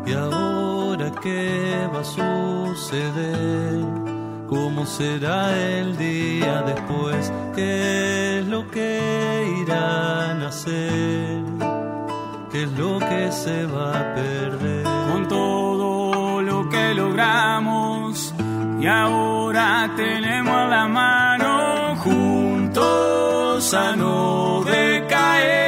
¿Y ahora qué va a suceder? ¿Cómo será el día después? ¿Qué es lo que irán a hacer? ¿Qué es lo que se va a perder? Con todo lo que logramos y ahora tenemos a la mano, juntos a no decaer.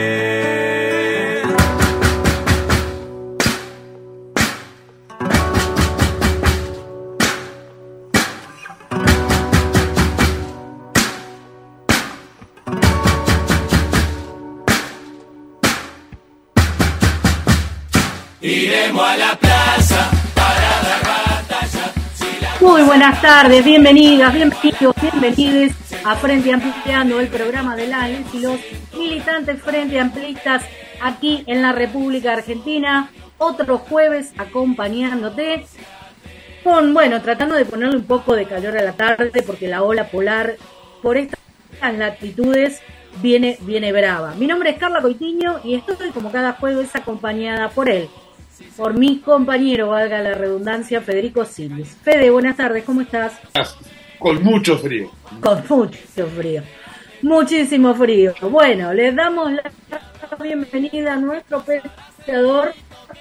Iremos a la plaza para dar batalla. Muy buenas tardes, bienvenidas, bienvenidos, bienvenides a Frente Ampliando, el programa de las y los militantes Frente Amplistas aquí en la República Argentina. Otro jueves acompañándote con, tratando de ponerle un poco de calor a la tarde porque la ola polar por estas latitudes viene brava. Mi nombre es Carla Coitiño y estoy como cada jueves acompañada por mi compañero, valga la redundancia, Federico Silvis. Fede, buenas tardes, ¿cómo estás? Con mucho frío. Con mucho frío. Muchísimo frío. Bueno, les damos la bienvenida a nuestro presentador,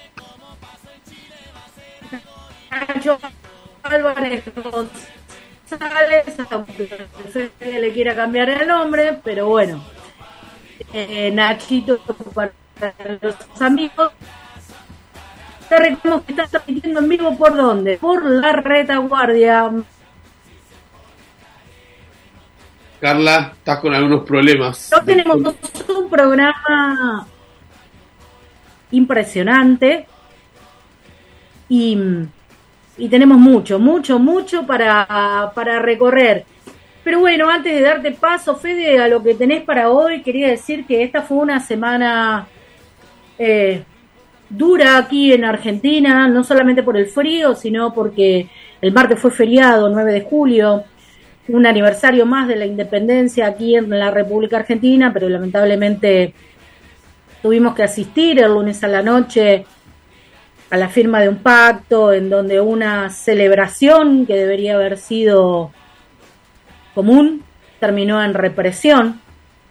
Nacho Álvarez González, aunque Fede le quiera cambiar el nombre, pero bueno. Nachito, para los amigos. Te recordamos que estás transmitiendo en vivo ¿por dónde? Por la retaguardia. Carla, estás con algunos problemas. Hoy tenemos un programa impresionante y tenemos mucho para recorrer. Pero bueno, antes de darte paso, Fede, a lo que tenés para hoy, quería decir que esta fue una semana dura aquí en Argentina, no solamente por el frío, sino porque el martes fue feriado, 9 de julio, un aniversario más de la independencia aquí en la República Argentina, pero lamentablemente tuvimos que asistir el lunes a la noche a la firma de un pacto en donde una celebración que debería haber sido común terminó en represión.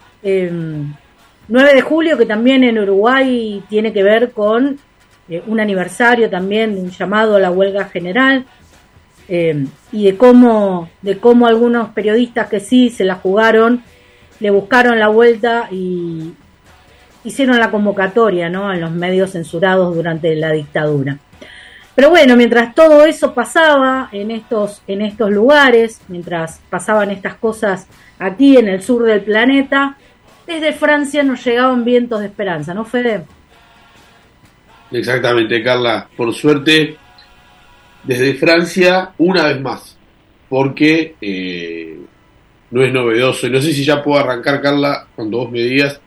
9 de julio, que también en Uruguay tiene que ver con un aniversario también de un llamado a la huelga general, y de cómo algunos periodistas que sí se la jugaron, le buscaron la vuelta y hicieron la convocatoria, ¿no?, en los medios censurados durante la dictadura. Pero bueno, mientras todo eso pasaba en estos lugares, mientras pasaban estas cosas aquí en el sur del planeta, desde Francia nos llegaban vientos de esperanza, ¿no, Fede? Exactamente, Carla. Por suerte, desde Francia, una vez más, porque no es novedoso. Y no sé si ya puedo arrancar, Carla, cuando vos me digas.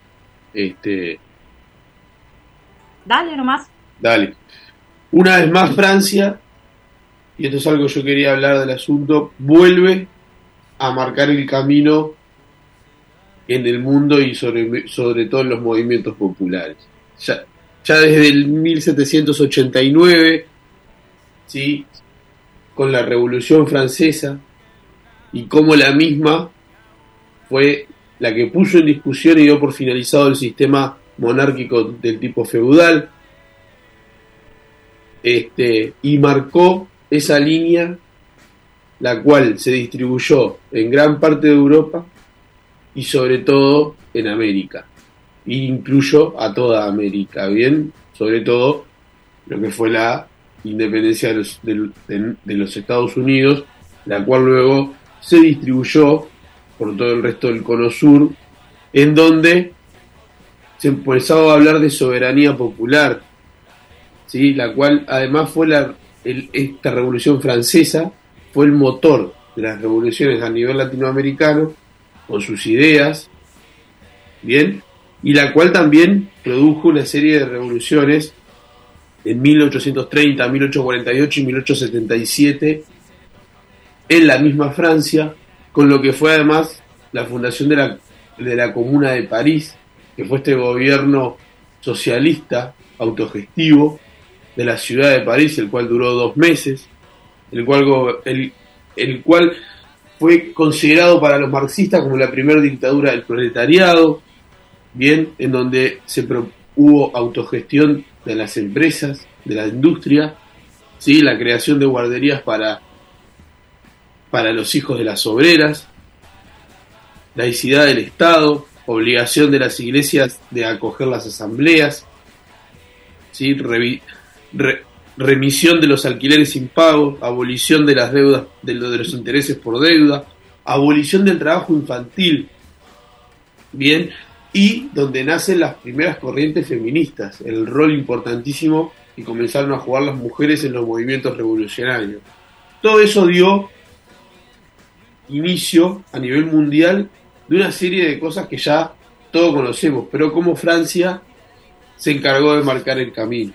Dale nomás. Dale. Una vez más, Francia, y esto es algo que yo quería hablar del asunto, vuelve a marcar el camino en el mundo y sobre todo en los movimientos populares. Ya desde el 1789, ¿sí?, con la Revolución Francesa, y como la misma fue la que puso en discusión y dio por finalizado el sistema monárquico del tipo feudal, y marcó esa línea, la cual se distribuyó en gran parte de Europa y sobre todo en América, e incluyo a toda América, bien, sobre todo lo que fue la independencia de los Estados Unidos, la cual luego se distribuyó por todo el resto del cono sur, en donde se empezó a hablar de soberanía popular, ¿sí?, la cual además fue esta Revolución Francesa fue el motor de las revoluciones a nivel latinoamericano, con sus ideas, bien, y la cual también produjo una serie de revoluciones en 1830, 1848 y 1877 en la misma Francia, con lo que fue además la fundación de la Comuna de París, que fue este gobierno socialista, autogestivo, de la ciudad de París, el cual duró 2 meses, el cual fue considerado para los marxistas como la primera dictadura del proletariado, bien, en donde hubo autogestión de las empresas, de la industria, ¿sí? La creación de guarderías para los hijos de las obreras, laicidad del Estado, obligación de las iglesias de acoger las asambleas, ¿sí? Remisión de los alquileres sin pago, abolición de las deudas, de los intereses por deuda, abolición del trabajo infantil, bien, y donde nacen las primeras corrientes feministas, el rol importantísimo que comenzaron a jugar las mujeres en los movimientos revolucionarios. Todo eso dio inicio a nivel mundial de una serie de cosas que ya todos conocemos, pero como Francia se encargó de marcar el camino.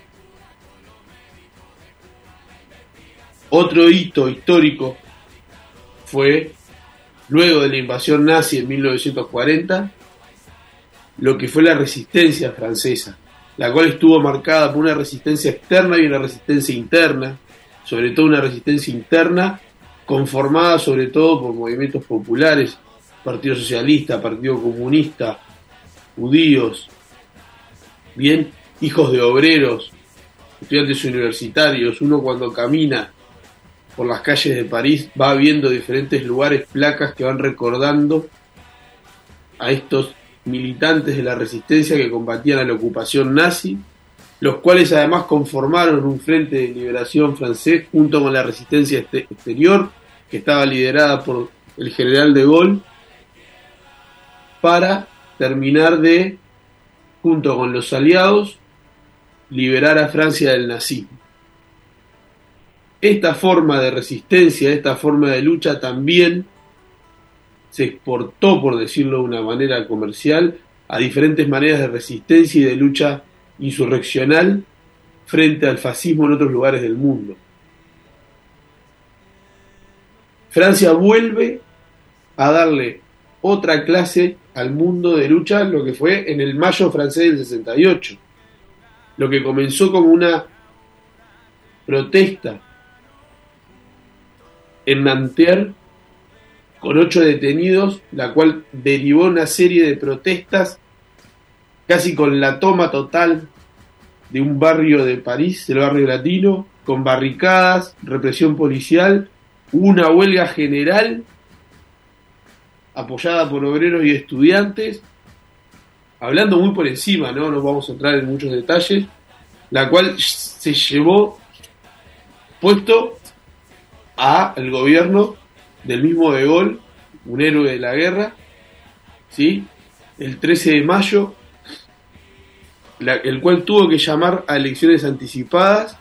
Otro hito histórico fue, luego de la invasión nazi en 1940, lo que fue la resistencia francesa, la cual estuvo marcada por una resistencia externa y una resistencia interna, sobre todo una resistencia interna conformada sobre todo por movimientos populares, Partido Socialista, Partido Comunista, judíos, bien, hijos de obreros, estudiantes universitarios. Uno cuando camina por las calles de París va viendo diferentes lugares, placas que van recordando a estos militantes de la resistencia que combatían a la ocupación nazi, los cuales además conformaron un frente de liberación francés junto con la resistencia exterior, que estaba liderada por el general de Gaulle, para terminar de, junto con los aliados, liberar a Francia del nazismo. Esta forma de resistencia, esta forma de lucha también se exportó, por decirlo de una manera comercial, a diferentes maneras de resistencia y de lucha insurreccional frente al fascismo en otros lugares del mundo. Francia vuelve a darle otra clase al mundo de lucha, lo que fue en el Mayo francés del 68. Lo que comenzó como una protesta en Nanterre con 8 detenidos, la cual derivó una serie de protestas casi con la toma total de un barrio de París, el barrio latino, con barricadas, represión policial, una huelga general apoyada por obreros y estudiantes, hablando muy por encima, no nos vamos a entrar en muchos detalles, la cual se llevó puesto al gobierno del mismo De Gaulle, un héroe de la guerra, ¿sí? El 13 de mayo, el cual tuvo que llamar a elecciones anticipadas,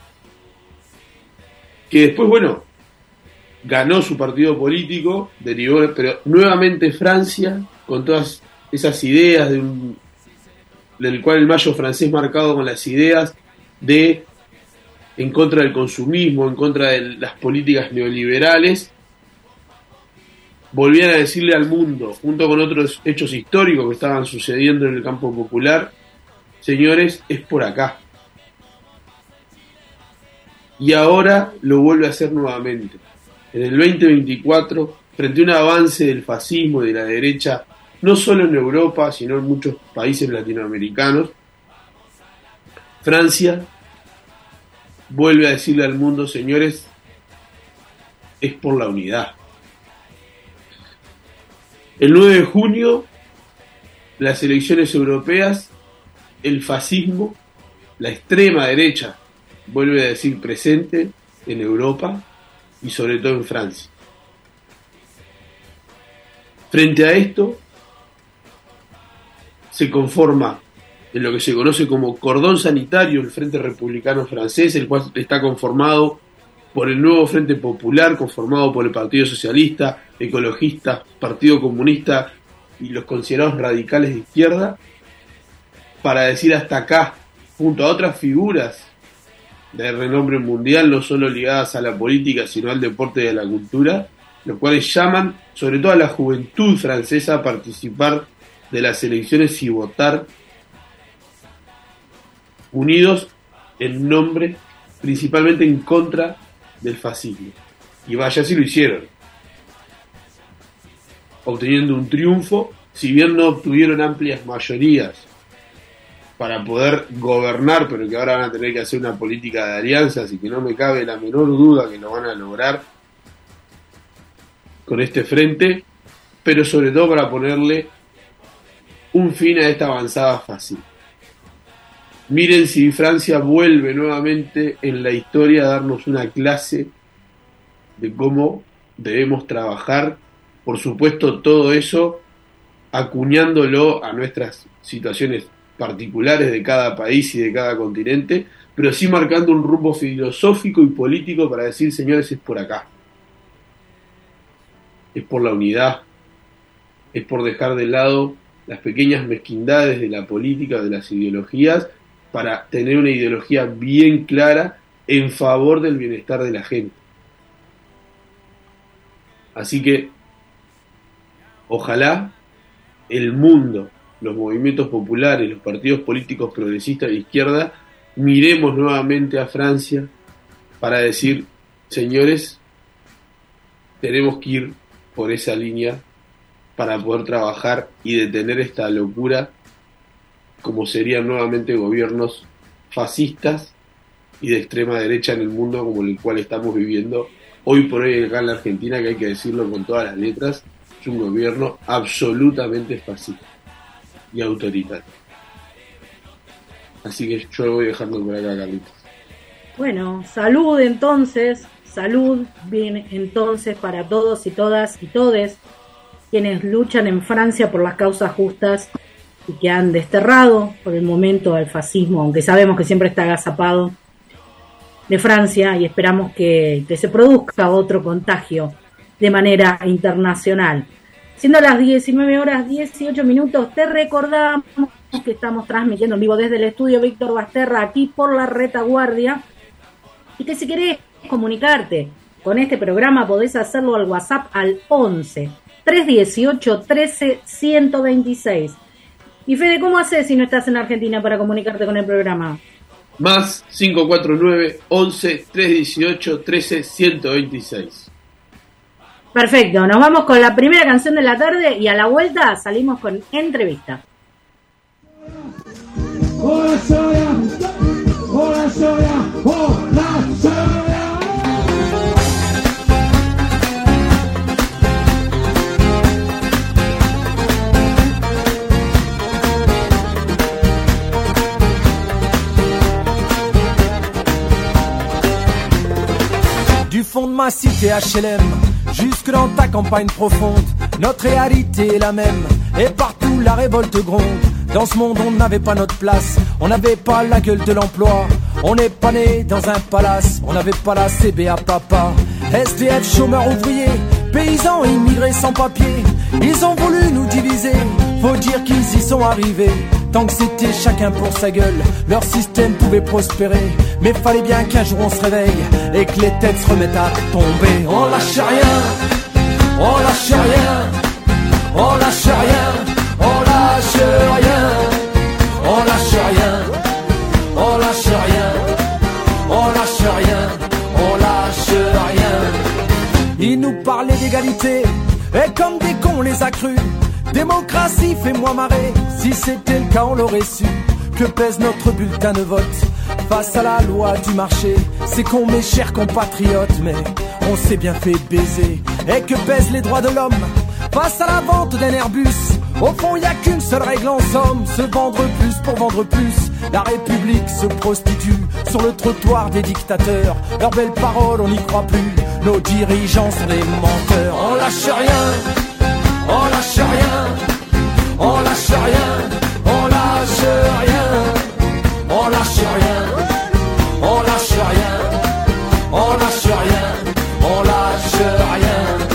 que después, bueno, ganó su partido político, derivó, pero nuevamente Francia, con todas esas ideas del cual el Mayo francés marcado con las ideas de en contra del consumismo, en contra de las políticas neoliberales, volvían a decirle al mundo, junto con otros hechos históricos que estaban sucediendo en el campo popular, señores, es por acá. Y ahora lo vuelve a hacer nuevamente. En el 2024, frente a un avance del fascismo y de la derecha, no solo en Europa, sino en muchos países latinoamericanos, Francia vuelve a decirle al mundo, señores, es por la unidad. El 9 de junio, las elecciones europeas, el fascismo, la extrema derecha, vuelve a decir presente en Europa y sobre todo en Francia. Frente a esto, se conforma en lo que se conoce como cordón sanitario el Frente Republicano Francés, el cual está conformado por el nuevo Frente Popular, conformado por el Partido Socialista, Ecologista, Partido Comunista y los considerados radicales de izquierda, para decir hasta acá, junto a otras figuras de renombre mundial, no solo ligadas a la política, sino al deporte y a la cultura, los cuales llaman sobre todo a la juventud francesa a participar de las elecciones y votar unidos en nombre, principalmente en contra del fascismo. Y vaya si lo hicieron, obteniendo un triunfo, si bien no obtuvieron amplias mayorías para poder gobernar, pero que ahora van a tener que hacer una política de alianzas y que no me cabe la menor duda que lo van a lograr con este frente, pero sobre todo para ponerle un fin a esta avanzada fascista. Miren si Francia vuelve nuevamente en la historia a darnos una clase de cómo debemos trabajar, por supuesto todo eso acuñándolo a nuestras situaciones particulares de cada país y de cada continente, pero sí marcando un rumbo filosófico y político para decir, señores, es por acá. Es por la unidad, es por dejar de lado las pequeñas mezquindades de la política, de las ideologías, para tener una ideología bien clara en favor del bienestar de la gente. Así que, ojalá el mundo, los movimientos populares, los partidos políticos progresistas de izquierda, miremos nuevamente a Francia para decir, señores, tenemos que ir por esa línea para poder trabajar y detener esta locura, como serían nuevamente gobiernos fascistas y de extrema derecha en el mundo como el cual estamos viviendo hoy por hoy acá en la Argentina, que hay que decirlo con todas las letras, es un gobierno absolutamente fascista y autoritario. Así que yo lo voy dejando por acá, Carlitos. Bueno, salud entonces, salud bien entonces para todos y todas y todes quienes luchan en Francia por las causas justas y que han desterrado por el momento al fascismo, aunque sabemos que siempre está agazapado, de Francia, y esperamos que se produzca otro contagio de manera internacional. Siendo las 19:18, te recordamos que estamos transmitiendo en vivo desde el estudio Víctor Basterra, aquí por la Retaguardia, y que si querés comunicarte con este programa podés hacerlo al WhatsApp al 11 318 13 126. Y Fede, ¿cómo haces si no estás en Argentina para comunicarte con el programa? Más 549 11 318 13 126. Perfecto, nos vamos con la primera canción de la tarde y a la vuelta salimos con entrevista. Hola Soria, hola Soria, hola Soria. Du fond de ma cité HLM, jusque dans ta campagne profonde, notre réalité est la même, et partout la révolte gronde. Dans ce monde on n'avait pas notre place, on n'avait pas la gueule de l'emploi, on n'est pas né dans un palace, on n'avait pas la CBA papa. SDF, chômeurs ouvriers, paysans immigrés sans papier, ils ont voulu nous diviser, faut dire qu'ils y sont arrivés. Tant que c'était chacun pour sa gueule, leur système pouvait prospérer. Mais fallait bien qu'un jour on se réveille et que les têtes se remettent à tomber. On lâche rien, on lâche rien, on lâche rien, on lâche rien, on lâche rien, on lâche rien, on lâche rien, on lâche rien. Ils nous parlaient d'égalité et comme des cons on les a crus. Démocratie, fais-moi marrer, si c'était le cas on l'aurait su. Que pèse notre bulletin de vote face à la loi du marché? C'est con mes chers compatriotes, mais on s'est bien fait baiser. Et que pèsent les droits de l'homme face à la vente d'un Airbus? Au fond y a qu'une seule règle en somme, se vendre plus pour vendre plus. La République se prostitue sur le trottoir des dictateurs. Leurs belles paroles on n'y croit plus, nos dirigeants sont des menteurs. On lâche rien, on lâche rien, on lâche rien, on lâche rien, on lâche rien, on lâche rien, on lâche rien, on lâche rien.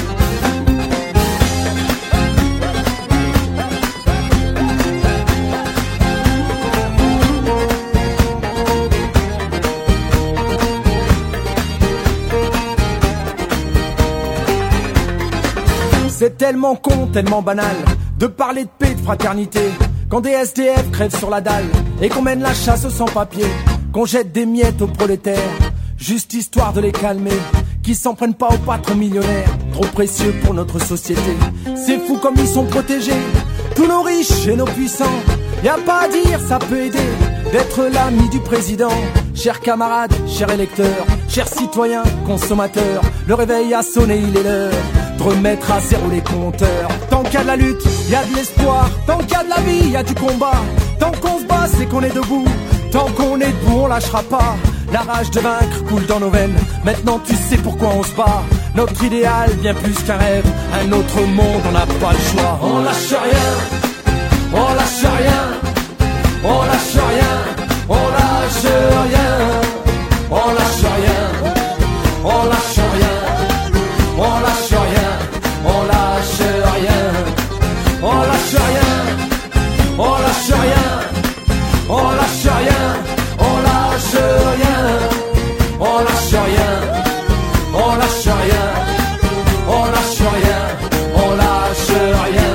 C'est tellement con, tellement banal de parler de paix, de fraternité, quand des SDF crèvent sur la dalle et qu'on mène la chasse aux sans-papiers. qu'on jette des miettes aux prolétaires, juste histoire de les calmer, qui s'en prennent pas aux patrons millionnaires, trop précieux pour notre société. C'est fou comme ils sont protégés, tous nos riches et nos puissants. Y a pas à dire, ça peut aider d'être l'ami du président. Chers camarades, chers électeurs, chers citoyens, consommateurs, le réveil a sonné, il est l'heure de remettre à zéro les compteurs. Tant qu'il y a de la lutte, il y a de l'espoir. Tant qu'il y a de la vie, il y a du combat. Tant qu'on se bat, c'est qu'on est debout. Tant qu'on est debout, on lâchera pas. La rage de vaincre coule dans nos veines. Maintenant tu sais pourquoi on se bat. Notre idéal, bien plus qu'un rêve. Un autre monde, on n'a pas le choix. On lâche rien, on lâche rien, on lâche rien, on lâche rien, on lâche rien, on lâche rien, on lâche rien, on lâche rien, on lâche rien, on lâche rien, on lâche rien, on lâche rien, on lâche rien, on lâche rien, on lâche rien, on lâche rien.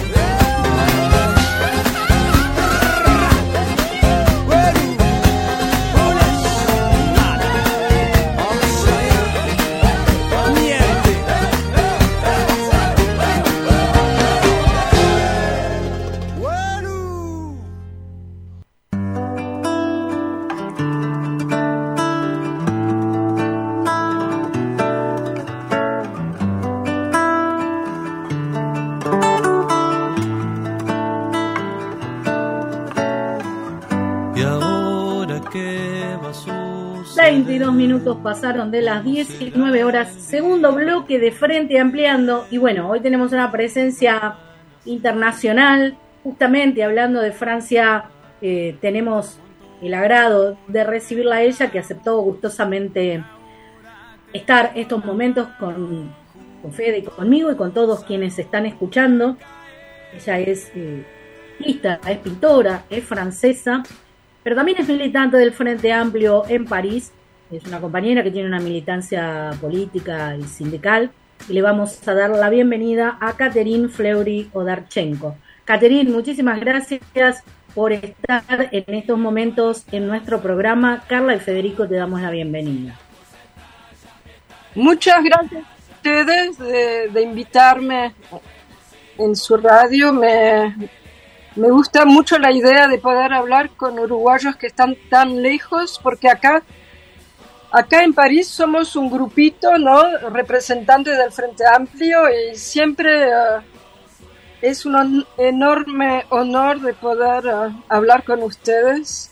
¿Y ahora qué va a suceder? 22 minutos pasaron de las 19 horas, segundo bloque de Frente Ampliando. Y bueno, hoy tenemos una presencia internacional, justamente hablando de Francia. Tenemos el agrado de recibirla a ella, que aceptó gustosamente estar estos momentos con Fede, conmigo y con todos quienes están escuchando. Ella es artista, es pintora, es francesa, pero también es militante del Frente Amplio en París. Es una compañera que tiene una militancia política y sindical. Y le vamos a dar la bienvenida a Catherine Fleury-Odarchenko. Catherine, muchísimas gracias por estar en estos momentos en nuestro programa. Carla y Federico, te damos la bienvenida. Muchas gracias a ustedes de invitarme en su radio. Me gusta mucho la idea de poder hablar con uruguayos que están tan lejos, porque acá en París somos un grupito, ¿no?, representantes del Frente Amplio, y siempre es un enorme honor de poder hablar con ustedes.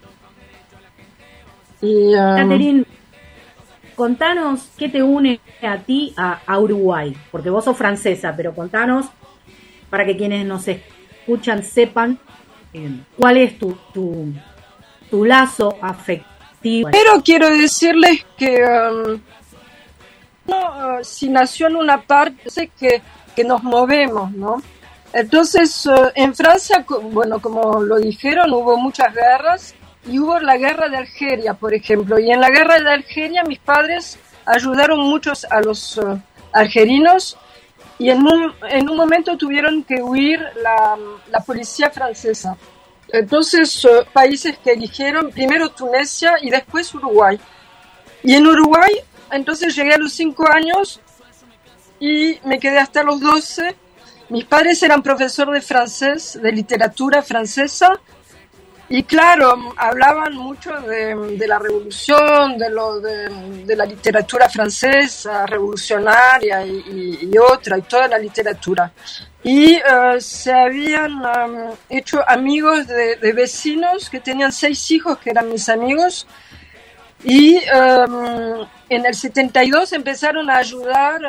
Y, Catherine, contanos qué te une a ti a Uruguay, porque vos sos francesa, pero contanos, para que quienes nos escuchan sepan cuál es tu lazo afectivo. Pero quiero decirles que si nació en una parte, sé que nos movemos, ¿no? Entonces, en Francia, bueno, como lo dijeron, hubo muchas guerras, y hubo la guerra de Algeria, por ejemplo, y en la guerra de Algeria mis padres ayudaron muchos a los algerinos, y en un momento tuvieron que huir la policía francesa. Entonces, países que eligieron, primero Tunisia y después Uruguay. Y en Uruguay, entonces llegué a los 5 años y me quedé hasta los 12. Mis padres eran profesor de francés, de literatura francesa, y claro, hablaban mucho de la revolución, de la literatura francesa, revolucionaria y otra, y toda la literatura. Y se habían hecho amigos de vecinos que tenían 6 hijos que eran mis amigos, y en el 72 empezaron a ayudar.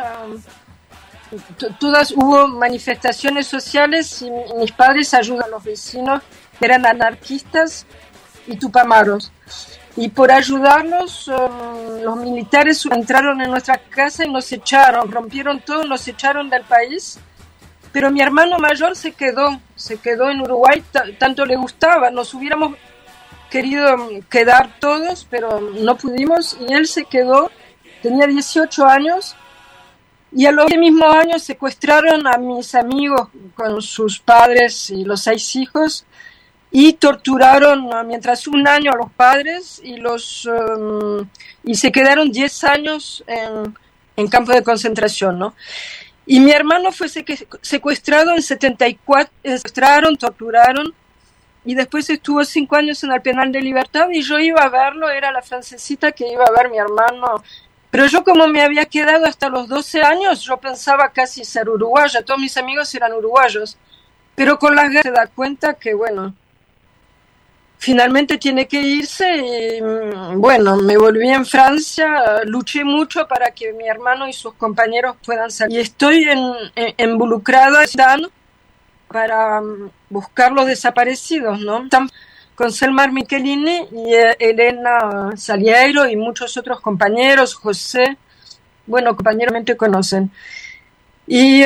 Hubo manifestaciones sociales y mis padres ayudan a los vecinos que eran anarquistas y tupamaros. Y por ayudarnos, los militares entraron en nuestra casa y nos echaron, rompieron todo, nos echaron del país. Pero mi hermano mayor se quedó en Uruguay, tanto le gustaba. Nos hubiéramos querido quedar todos, pero no pudimos, y él se quedó, tenía 18 años, y a los mismos años secuestraron a mis amigos con sus padres y los 6 hijos, y torturaron mientras un año a los padres y se quedaron 10 años en campos de concentración, ¿no? Y mi hermano fue secuestrado en 74, secuestraron, torturaron, y después estuvo 5 años en el penal de libertad, y yo iba a verlo, era la francesita que iba a ver a mi hermano. Pero yo, como me había quedado hasta los 12 años, yo pensaba casi ser uruguaya, todos mis amigos eran uruguayos, pero con las guerras se da cuenta que, bueno, finalmente tiene que irse, y bueno, me volví en Francia, luché mucho para que mi hermano y sus compañeros puedan salir, y estoy involucrada para buscar los desaparecidos, ¿no? Con Selmar Michelini y Elena Saliero y muchos otros compañeros, José, bueno, compañeros que conocen. Y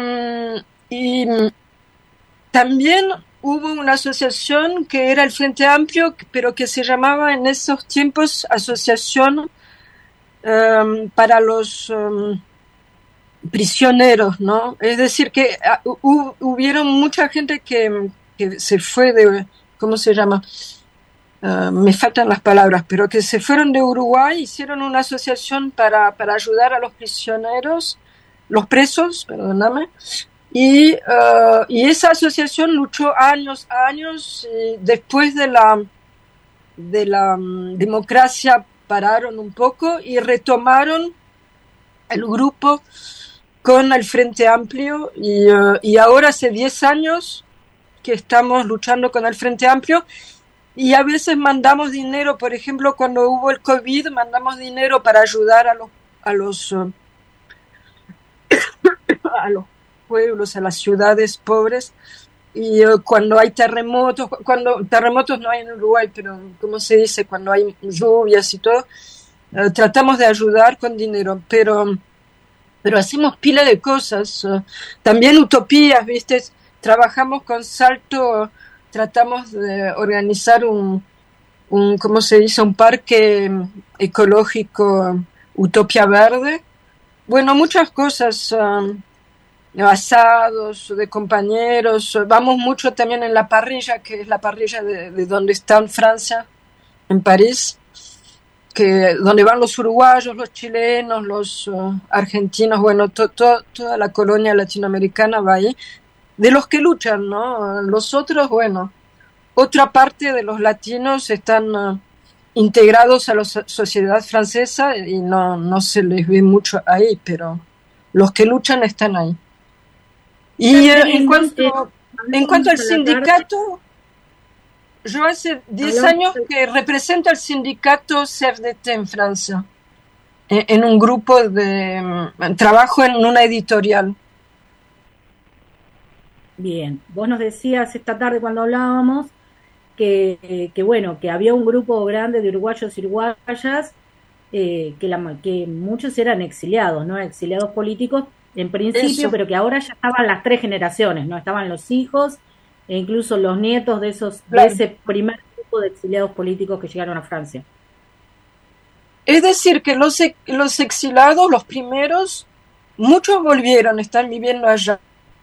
también hubo una asociación que era el Frente Amplio, pero que se llamaba en esos tiempos Asociación para los prisioneros, ¿no? Es decir, que hubieron mucha gente que se fue de... ¿Cómo se llama? Me faltan las palabras, pero que se fueron de Uruguay, hicieron una asociación para ayudar a los prisioneros, los presos, perdóname, y esa asociación luchó años, y después de la democracia pararon un poco y retomaron el grupo con el Frente Amplio, y ahora hace 10 años que estamos luchando con el Frente Amplio, y a veces mandamos dinero, por ejemplo, cuando hubo el COVID, mandamos dinero para ayudar a los pueblos, a las ciudades pobres, y cuando hay terremotos no hay en Uruguay, pero ¿cómo se dice? Cuando hay lluvias y todo, tratamos de ayudar con dinero, pero hacemos pila de cosas, también utopías, ¿viste? Trabajamos con Salto, tratamos de organizar ¿cómo se dice? Un parque ecológico, Utopía Verde. Bueno, muchas cosas, asados de compañeros. Vamos mucho también en la parrilla, que es la parrilla de donde está en Francia, en París, donde van los uruguayos, los chilenos, los argentinos, bueno, toda la colonia latinoamericana va ahí. De los que luchan, ¿no? Los otros, bueno, otra parte de los latinos están integrados a la sociedad francesa y no se les ve mucho ahí, pero los que luchan están ahí. Y en cuanto al sindicato, yo hace 10 años que represento al sindicato CFDT en Francia, en un grupo trabajo en una editorial. Bien, vos nos decías esta tarde cuando hablábamos que bueno, que había un grupo grande de uruguayos y uruguayas, que muchos eran exiliados, ¿no? Exiliados políticos en principio, pero que ahora ya estaban las 3 generaciones, ¿no? Estaban los hijos e incluso los nietos de ese primer grupo de exiliados políticos que llegaron a Francia. Es decir, que los exiliados, los primeros, muchos volvieron, están viviendo allá.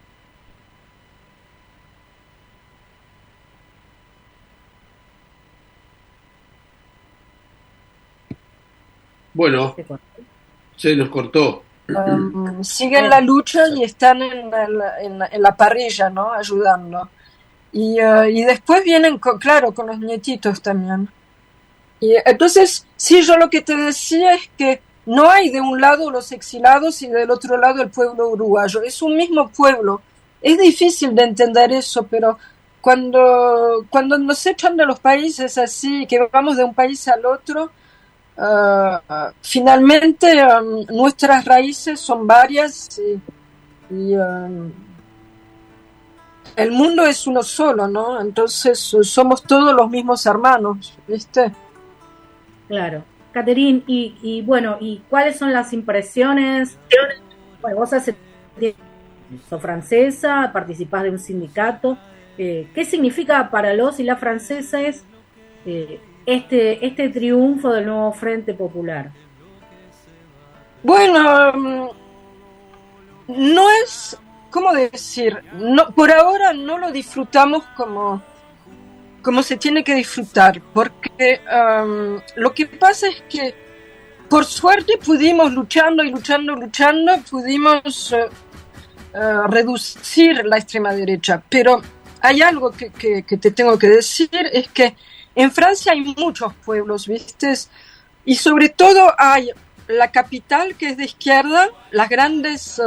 Bueno, se nos cortó. Siguen la lucha y están en la parrilla, ¿no? Ayudando. Y después vienen, con los nietitos también. Y entonces, sí, yo lo que te decía es que no hay de un lado los exilados y del otro lado el pueblo uruguayo. Es un mismo pueblo. Es difícil de entender eso, pero cuando nos echan de los países así, que vamos de un país al otro, finalmente nuestras raíces son varias y el mundo es uno solo, ¿no? Entonces somos todos los mismos hermanos, ¿viste? Claro. Catherine, y bueno, ¿y cuáles son las impresiones? Bueno, vos sos francesa, participás de un sindicato. ¿Qué significa para los y las franceses este triunfo del nuevo Frente Popular? Bueno, no es, ¿cómo decir? No, por ahora no lo disfrutamos como como se tiene que disfrutar, porque lo que pasa es que por suerte pudimos luchando, pudimos reducir la extrema derecha, pero hay algo que te tengo que decir, es que en Francia hay muchos pueblos, ¿viste? Y sobre todo hay la capital, que es de izquierda, las grandes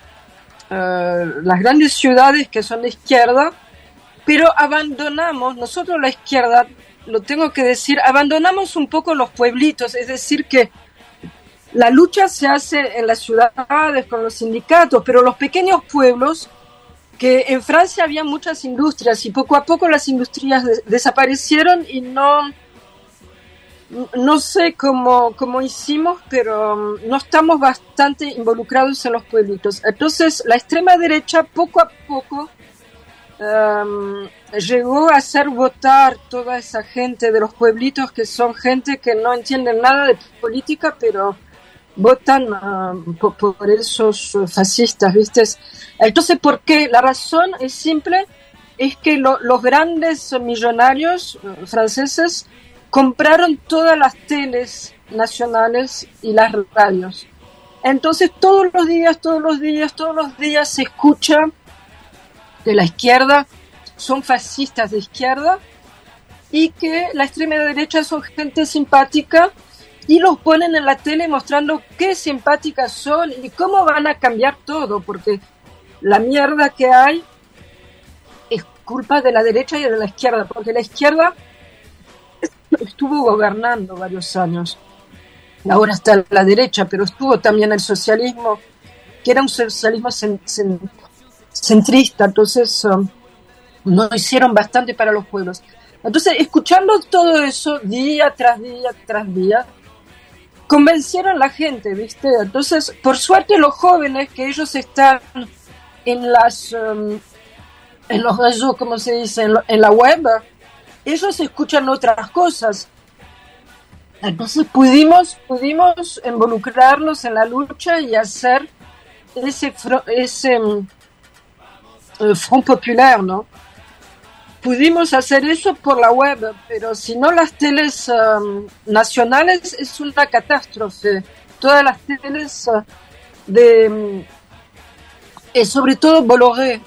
ciudades que son de izquierda, pero abandonamos, nosotros la izquierda, lo tengo que decir, abandonamos un poco los pueblitos, es decir que la lucha se hace en las ciudades con los sindicatos, pero los pequeños pueblos, que en Francia había muchas industrias y poco a poco las industrias desaparecieron y no sé cómo hicimos, pero no estamos bastante involucrados en los pueblitos. Entonces la extrema derecha poco a poco llegó a hacer votar toda esa gente de los pueblitos, que son gente que no entienden nada de política, pero votan por esos fascistas, ¿viste? Entonces, ¿por qué? La razón es simple, es que los grandes millonarios franceses compraron todas las teles nacionales y las radios. Entonces, todos los días se escucha que la izquierda son fascistas de izquierda y que la extrema derecha son gente simpática, y los ponen en la tele mostrando qué simpáticas son y cómo van a cambiar todo, porque la mierda que hay es culpa de la derecha y de la izquierda, porque la izquierda estuvo gobernando varios años, ahora está la derecha, pero estuvo también el socialismo, que era un socialismo centrista, entonces no hicieron bastante para los pueblos. Entonces, escuchando todo eso día tras día, convencieron a la gente, ¿viste? Entonces, por suerte los jóvenes, que ellos están en los radios, ¿cómo se dice? En la web, ellos escuchan otras cosas. Entonces pudimos involucrarlos en la lucha y hacer ese Front Populaire, ¿no? Pudimos hacer eso por la web, pero si no las teles nacionales es una catástrofe. Todas las teles sobre todo Bolloré,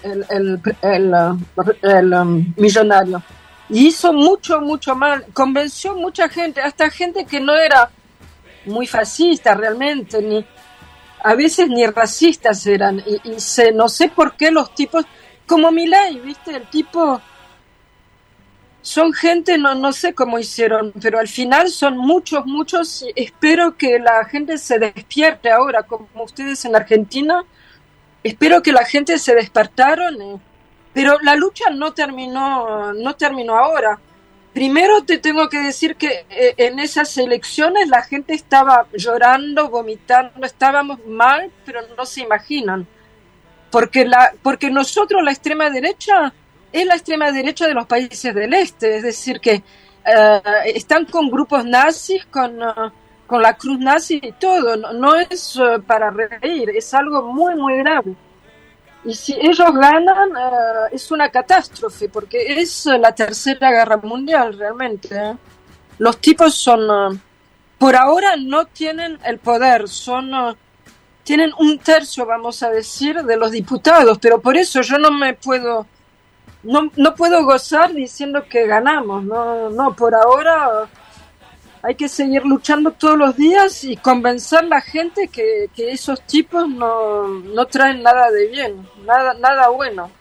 el millonario, y hizo mucho mal, convenció mucha gente, hasta gente que no era muy fascista realmente, ni a veces ni racistas eran, no sé por qué los tipos, como Milei, ¿viste? El tipo... Son gente, no sé cómo hicieron, pero al final son muchos. Espero que la gente se despierte ahora, como ustedes en Argentina. Espero que la gente se despertaron, pero la lucha no terminó ahora. Primero te tengo que decir que en esas elecciones la gente estaba llorando, vomitando, estábamos mal, pero no se imaginan. Porque nosotros, la extrema derecha, es la extrema derecha de los países del este, es decir que están con grupos nazis, con la cruz nazi y todo, no es para reír, es algo muy grave. Y si ellos ganan, es una catástrofe, porque es la tercera guerra mundial realmente. Los tipos son, por ahora no tienen el poder, tienen 1/3, vamos a decir, de los diputados, pero por eso yo no puedo gozar diciendo que ganamos, no, por ahora hay que seguir luchando todos los días y convencer a la gente que esos tipos no traen nada de bien, nada bueno.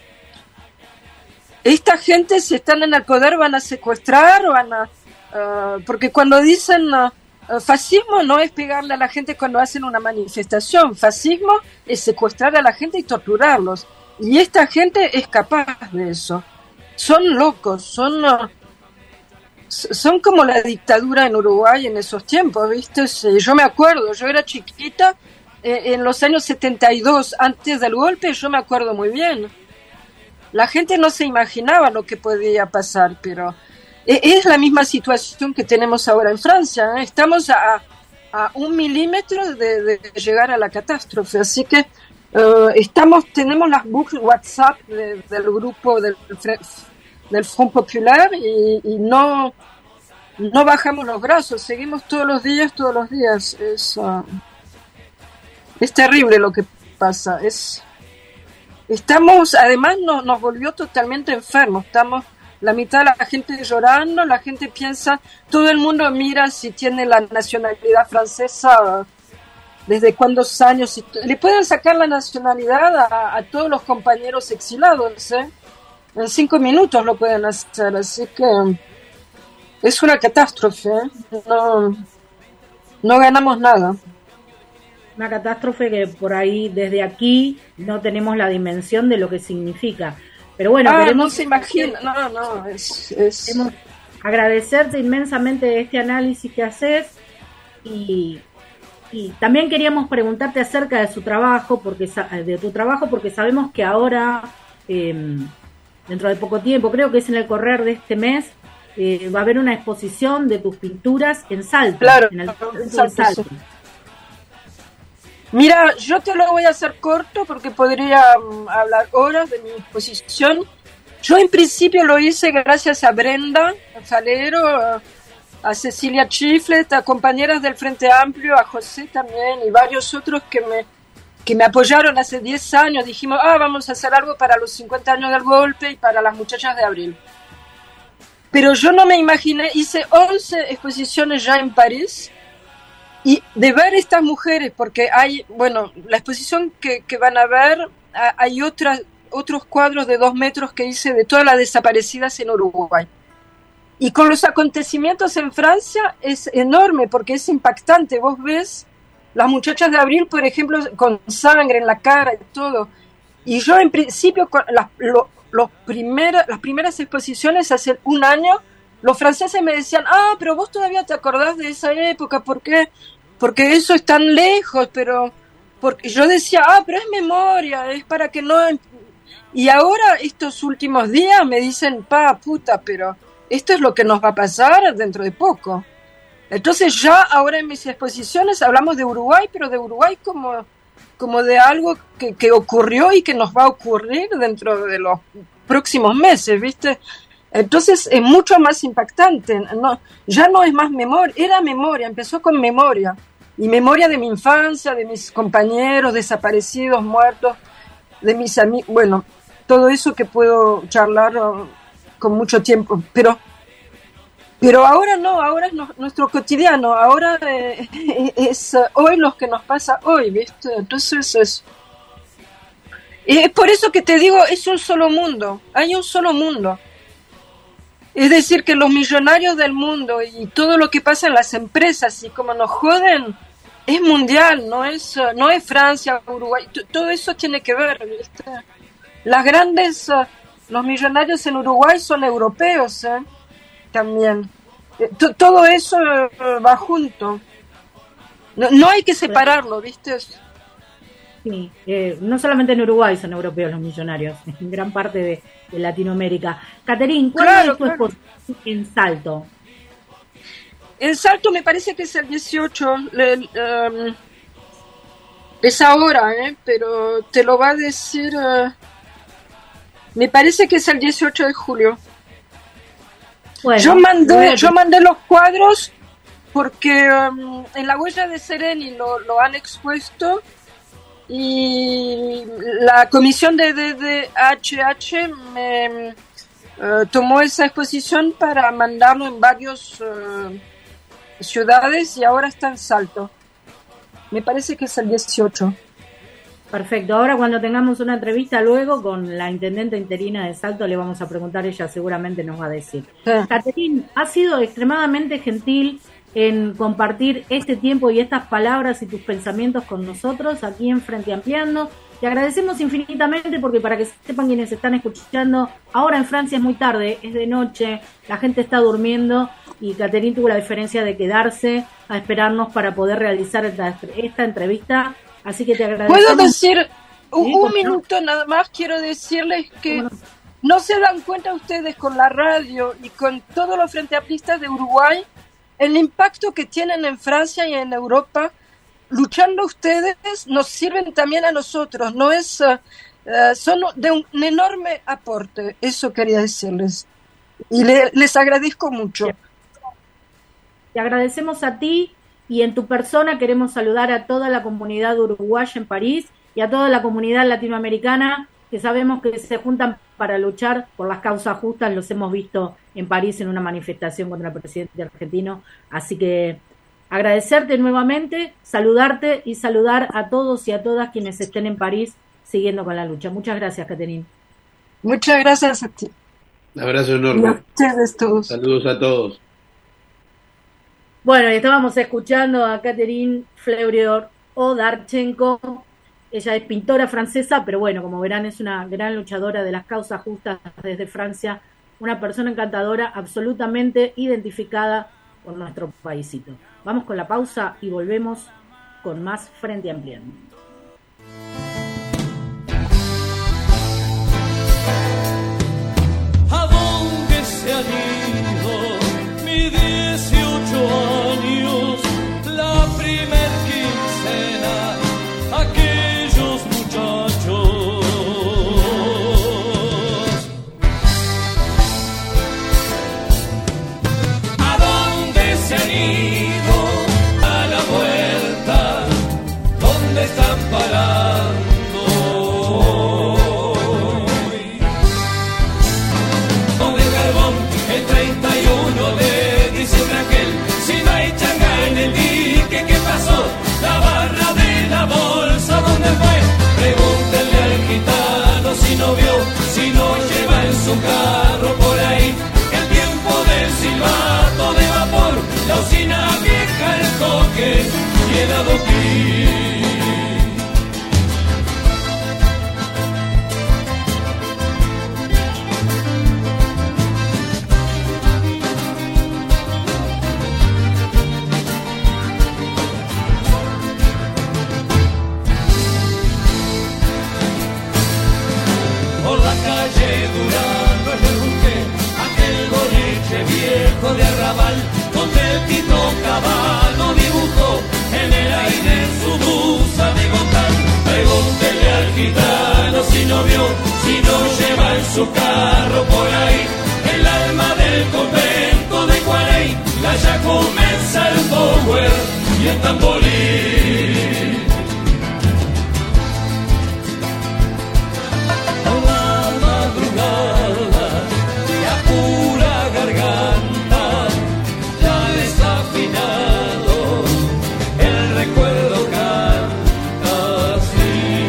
Esta gente, si están en el poder, van a secuestrar, porque cuando dicen fascismo no es pegarle a la gente cuando hacen una manifestación, fascismo es secuestrar a la gente y torturarlos. Y esta gente es capaz de eso. Son locos, son como la dictadura en Uruguay en esos tiempos, ¿viste? Yo me acuerdo, yo era chiquita en los años 72, antes del golpe, yo me acuerdo muy bien. La gente no se imaginaba lo que podía pasar, pero es la misma situación que tenemos ahora en Francia, ¿eh? Estamos a 1 milímetro de llegar a la catástrofe, así que tenemos las books WhatsApp del grupo del Front Populaire y no bajamos los brazos, seguimos todos los días. Es terrible lo que pasa. Además nos volvió totalmente enfermos. Estamos la mitad de la gente llorando, la gente piensa, todo el mundo mira si tiene la nacionalidad francesa, desde cuántos años, le pueden sacar la nacionalidad a todos los compañeros exilados, ¿eh? En 5 minutos lo pueden hacer, así que es una catástrofe, ¿eh? No ganamos nada. Una catástrofe que por ahí, desde aquí, no tenemos la dimensión de lo que significa. Pero bueno, queremos... No se imagina, Queremos agradecerte inmensamente este análisis que haces y también queríamos preguntarte acerca de tu trabajo, porque sabemos que ahora, dentro de poco tiempo, creo que es en el correr de este mes, va a haber una exposición de tus pinturas en Salto. Claro, en el Salto. Mira, yo te lo voy a hacer corto porque podría hablar horas de mi exposición. Yo en principio lo hice gracias a Brenda Falero, a Cecilia Chiflet, a compañeras del Frente Amplio, a José también y varios otros que me apoyaron hace 10 años. Dijimos, vamos a hacer algo para los 50 años del golpe y para las muchachas de abril. Pero yo no me imaginé, hice 11 exposiciones ya en París. Y de ver estas mujeres, porque hay, la exposición que van a ver, hay otros cuadros de 2 metros que hice de todas las desaparecidas en Uruguay. Y con los acontecimientos en Francia es enorme, porque es impactante. Vos ves las muchachas de abril, por ejemplo, con sangre en la cara y todo. Y yo en principio, las primeras exposiciones hace un año, los franceses me decían, pero vos todavía te acordás de esa época, ¿por qué? Porque eso es tan lejos, pero... Porque yo decía, pero es memoria, es para que no... Y ahora, estos últimos días, me dicen, pero esto es lo que nos va a pasar dentro de poco. Entonces ya ahora en mis exposiciones hablamos de Uruguay, pero de Uruguay como de algo que ocurrió y que nos va a ocurrir dentro de los próximos meses, ¿viste? Entonces es mucho más impactante. Ya no es más memoria, era memoria, empezó con memoria. Y memoria de mi infancia, de mis compañeros desaparecidos, muertos, de mis amigos, todo eso que puedo charlar con mucho tiempo. Pero ahora no, ahora es nuestro cotidiano, ahora es hoy lo que nos pasa hoy, ¿viste? Entonces es por eso que te digo, es un solo mundo, hay un solo mundo. Es decir, que los millonarios del mundo y todo lo que pasa en las empresas y como nos joden, es mundial, no es Francia, Uruguay, todo eso tiene que ver, ¿viste? Las grandes, los millonarios en Uruguay son europeos, también. Todo eso va junto. No hay que separarlo, ¿viste? Sí, no solamente en Uruguay son europeos los millonarios, en gran parte de Latinoamérica. Caterín, ¿cuándo es tu exposición en Salto? En Salto me parece que es el 18, es ahora, pero te lo va a decir, me parece que es el 18 de julio. Bueno, yo mandé los cuadros porque en la huella de Sereni lo han expuesto y la comisión de DDHH me tomó esa exposición para mandarlo en varios ciudades y ahora está en Salto. Me parece que es el 18. Perfecto. Ahora cuando tengamos una entrevista luego con la intendente interina de Salto le vamos a preguntar, ella seguramente nos va a decir. Caterín, ha sido extremadamente gentil en compartir este tiempo y estas palabras y tus pensamientos con nosotros aquí en Frente Ampliando. Te agradecemos infinitamente porque para que sepan quienes están escuchando, ahora en Francia es muy tarde, es de noche, la gente está durmiendo y Caterín tuvo la diferencia de quedarse a esperarnos para poder realizar esta entrevista, así que te agradecemos. ¿Puedo decir un minuto nada más? Quiero decirles que no se dan cuenta ustedes con la radio y con todos los Frente Amplistas de Uruguay el impacto que tienen en Francia y en Europa. Luchando ustedes nos sirven también a nosotros, no es son de un enorme aporte, eso quería decirles. y les agradezco mucho. Te agradecemos a ti, y en tu persona queremos saludar a toda la comunidad uruguaya en París y a toda la comunidad latinoamericana, que sabemos que se juntan para luchar por las causas justas. Los hemos visto en París en una manifestación contra el presidente argentino. Así que agradecerte nuevamente, saludarte y saludar a todos y a todas quienes estén en París siguiendo con la lucha. Muchas gracias, Catherine. Muchas gracias a ti. Un abrazo Y a enorme. ustedes todos. Saludos a todos. Bueno, y estábamos escuchando a Catherine Fleury-Odarchenko. Ella es pintora francesa, pero bueno, como verán, es una gran luchadora de las causas justas desde Francia, una persona encantadora, absolutamente identificada con nuestro paísito. Vamos con la pausa y volvemos con más Frente Ampliando. ¿A dónde se han ido mis 18 años? La primer quincena, aquellos muchachos. ¿A dónde se han ido? A la vuelta, ¿dónde están parando? El 31 de diciembre aquel, si no hay changa en el dique, ¿qué pasó? La barra de la bolsa, ¿dónde fue? Pregúntenle al gitano si no vio, si no lleva en su carro por ahí el tiempo del silbato de vapor, la usina vieja, el coque y el adoquín. Por la calle Durando en el buque, aquel boliche viejo de arrabal, donde el Tito Caballo dibujó en el aire su blusa de gotán. Pregúntele al gitano si no vio, si no lleva en su carro por ahí el alma del convento de Cuarey, la ya comienza el power y el tamborín. Y a pura garganta ya desafinado el recuerdo canta así.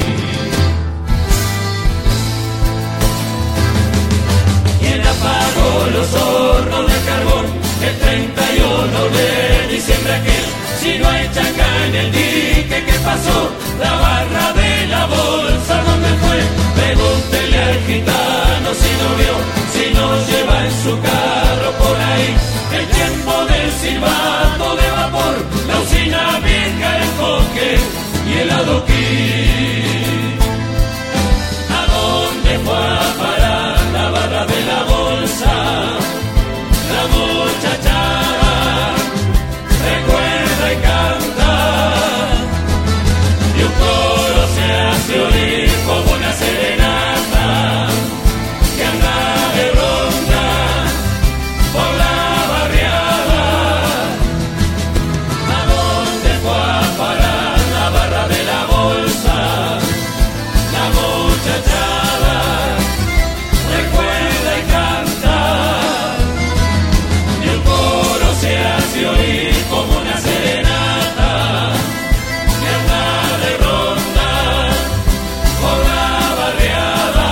¿Quién apagó los hornos de carbón el 31 de diciembre aquel? Si no hay changa en el dique, ¿qué pasó? La barra de la bolsa, ¿dónde fue? Pregúntele al gitano si no vio, si no lleva en su carro por ahí el tiempo del silbato de vapor, la usina vieja, el coque y el adoquín. ¿A dónde fue a parar la barra de la bolsa? La muchachada recuerda y canta, y un coro se hace oír como una serenata que anda de ronda por la barriada. ¿A dónde fue a parar la barra de la bolsa? La muchachada recuerda y canta, y el coro se hace oír como una serenata que anda de ronda por la barriada.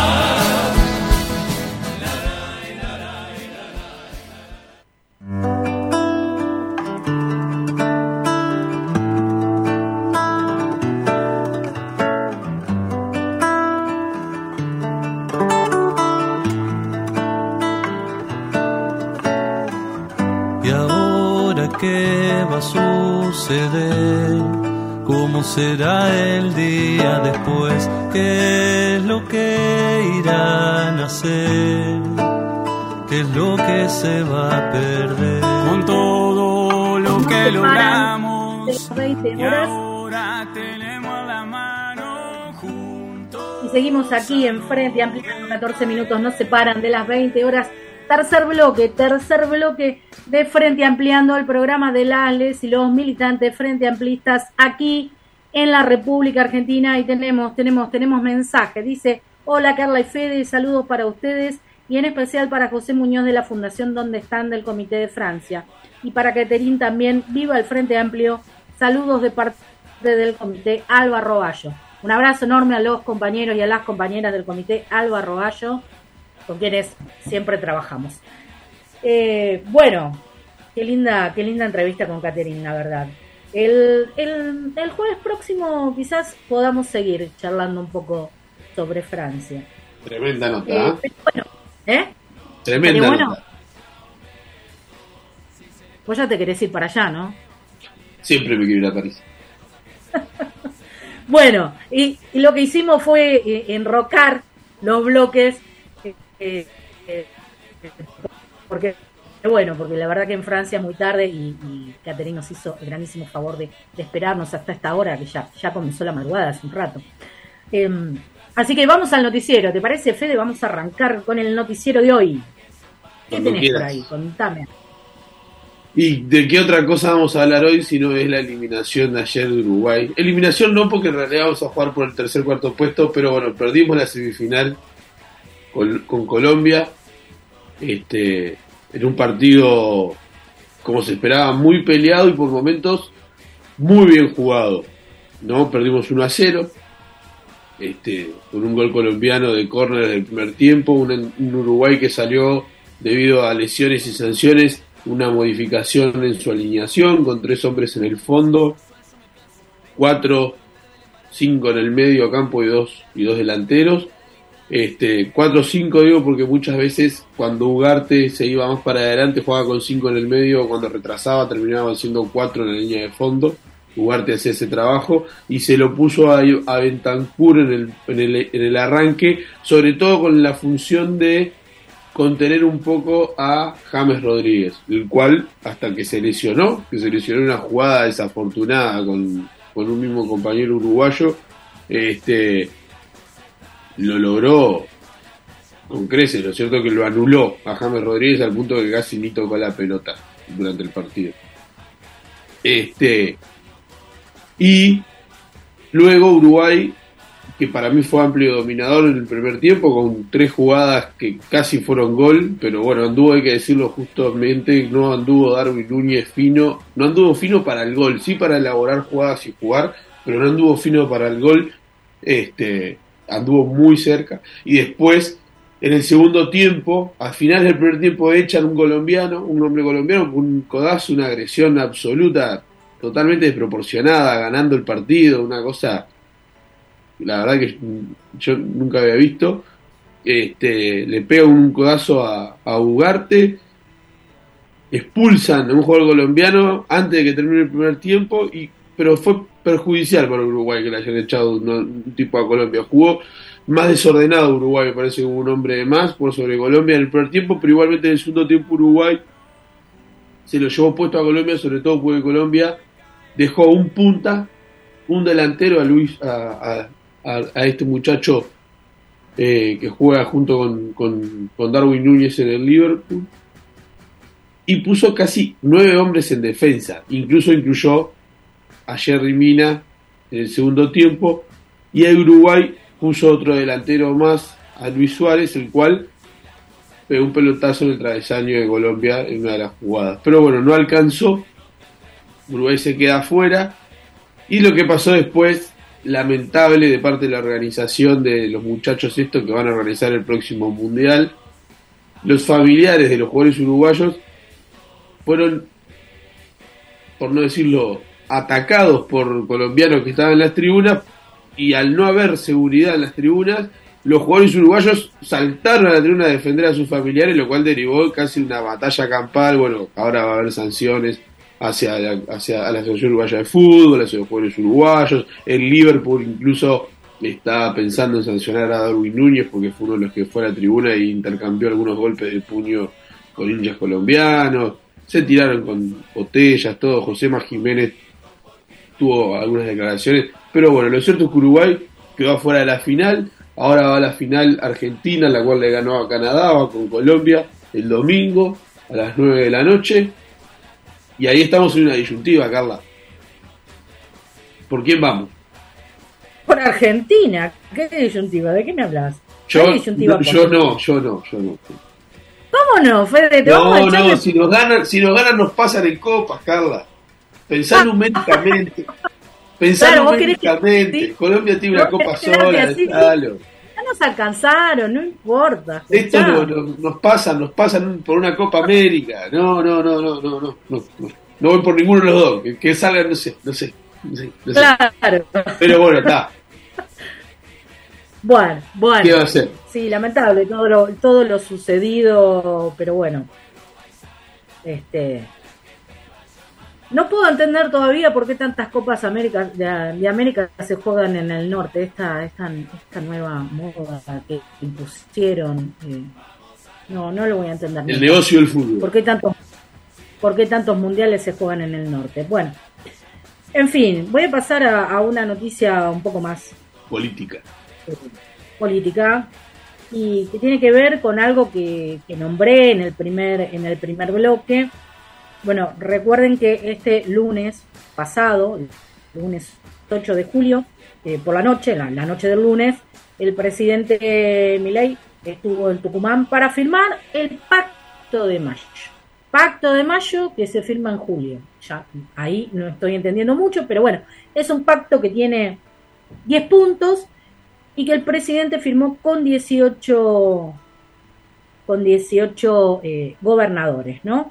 ¿Y ahora qué va a suceder? ¿Cómo será el día después? ¿Qué es lo que irán a hacer? ¿Qué es lo que se va a perder? Con todo lo que logramos, De las 20 y horas. ahora tenemos la mano juntos. Y seguimos aquí en Frente Amplio. 14 minutos nos separan de las 20 horas. Tercer bloque de Frente Ampliando, el programa de las, les y los militantes Frente Amplistas aquí en la República Argentina. Y tenemos mensaje. Dice: hola Carla y Fede, saludos para ustedes y en especial para José Muñoz de la Fundación Donde Están del Comité de Francia. Y para Caterín también, viva el Frente Amplio, saludos de parte del Comité Alba Roballo. Un abrazo enorme a los compañeros y a las compañeras del Comité Alba Roballo, con quienes siempre trabajamos. Bueno, qué linda entrevista con Caterín, la verdad. El jueves próximo quizás podamos seguir charlando un poco sobre Francia. Tremenda nota. Bueno, Tremenda bueno. nota. Vos ya te querés ir para allá, ¿no? Siempre me quiero ir a París. Bueno, y lo que hicimos fue enrocar los bloques, porque la verdad que en Francia es muy tarde y Caterine nos hizo el grandísimo favor de esperarnos hasta esta hora, que ya comenzó la madrugada hace un rato. Así que vamos al noticiero, ¿te parece, Fede? Vamos a arrancar con el noticiero de hoy. ¿Qué Cuando tenés quieras. por ahí? Contame. ¿Y de qué otra cosa vamos a hablar hoy si no es la eliminación de ayer de Uruguay? Eliminación no, porque en realidad vamos a jugar por el tercer cuarto puesto, pero bueno, perdimos la semifinal con Colombia, en un partido, como se esperaba, muy peleado y por momentos muy bien jugado, ¿no? Perdimos 1-0, con un gol colombiano de córner del primer tiempo, un Uruguay que salió debido a lesiones y sanciones, una modificación en su alineación con 3 hombres en el fondo, 4-5 en el medio campo y dos delanteros. 4-5 digo porque muchas veces cuando Ugarte se iba más para adelante jugaba con 5 en el medio, cuando retrasaba terminaba siendo 4 en la línea de fondo. Ugarte hacía ese trabajo y se lo puso a Bentancur en el arranque, sobre todo con la función de contener un poco a James Rodríguez, el cual hasta que se lesionó en una jugada desafortunada con un mismo compañero uruguayo, lo logró con creces. Lo cierto es que lo anuló a James Rodríguez al punto que casi ni tocó la pelota durante el partido. Y luego Uruguay, que para mí fue amplio dominador en el primer tiempo, con 3 jugadas que casi fueron gol, pero bueno, anduvo, hay que decirlo justamente, no anduvo Darwin Núñez fino, no anduvo fino para el gol, sí para elaborar jugadas y jugar, pero no anduvo fino para el gol, anduvo muy cerca, y después, en el segundo tiempo, al final del primer tiempo echan un hombre colombiano con un codazo, una agresión absoluta, totalmente desproporcionada, ganando el partido, una cosa, la verdad que yo nunca había visto. Le pega un codazo a Ugarte, expulsan a un jugador colombiano antes de que termine el primer tiempo, pero fue perjudicial para Uruguay que le hayan echado un tipo a Colombia. Jugó más desordenado Uruguay, me parece que hubo un hombre de más por sobre Colombia en el primer tiempo, pero igualmente en el segundo tiempo Uruguay se lo llevó puesto a Colombia, sobre todo porque Colombia dejó un punta, un delantero a este muchacho que juega junto con Darwin Núñez en el Liverpool, y puso casi 9 hombres en defensa, incluso incluyó a Jerry Mina en el segundo tiempo, y a Uruguay puso otro delantero más, a Luis Suárez, el cual pegó un pelotazo en el travesaño de Colombia en una de las jugadas, pero bueno, no alcanzó. Uruguay se queda afuera, y lo que pasó después, lamentable de parte de la organización de los muchachos estos que van a organizar el próximo mundial, los familiares de los jugadores uruguayos fueron, por no decirlo, atacados por colombianos que estaban en las tribunas, y al no haber seguridad en las tribunas, los jugadores uruguayos saltaron a la tribuna a defender a sus familiares, lo cual derivó casi una batalla campal. Bueno, ahora va a haber sanciones hacia la Asociación Uruguaya de Fútbol, hacia los jugadores uruguayos. El Liverpool incluso está pensando en sancionar a Darwin Núñez porque fue uno de los que fue a la tribuna e intercambió algunos golpes de puño con hinchas colombianos. Se tiraron con botellas, todo. Josema Jiménez tuvo algunas declaraciones, pero bueno, lo cierto es que Uruguay quedó afuera de la final. Ahora va a la final Argentina, la cual le ganó a Canadá, va con Colombia el domingo a las 9 de la noche, y ahí estamos en una disyuntiva, Carla. ¿Por quién vamos? Por Argentina. ¿Qué disyuntiva? ¿De qué me hablas? Yo ¿Qué disyuntiva no. ¿Cómo no, Fede? No, si nos ganan nos pasan en copas, Carla. Pensá numéricamente. Colombia tiene una copa sola, déjalo. Ya nos alcanzaron, no importa. Esto nos pasan por una Copa América. No voy por ninguno de los dos. Que salgan, no sé. Claro. Pero bueno, está. Bueno. ¿Qué va a hacer? Sí, lamentable todo lo sucedido, pero bueno. No puedo entender todavía por qué tantas Copas de América se juegan en el norte. Esta nueva moda que impusieron. No lo voy a entender. El negocio del fútbol. ¿Por qué tantos mundiales se juegan en el norte? Bueno, en fin, voy a pasar a una noticia un poco más política y que tiene que ver con algo que nombré en el primer bloque. Bueno, recuerden que este lunes pasado, el lunes 8 de julio, por la noche, la noche del lunes, el presidente Milei estuvo en Tucumán para firmar el Pacto de Mayo. Pacto de Mayo que se firma en julio. Ya ahí no estoy entendiendo mucho, pero bueno, es un pacto que tiene 10 puntos y que el presidente firmó con 18 gobernadores, ¿no?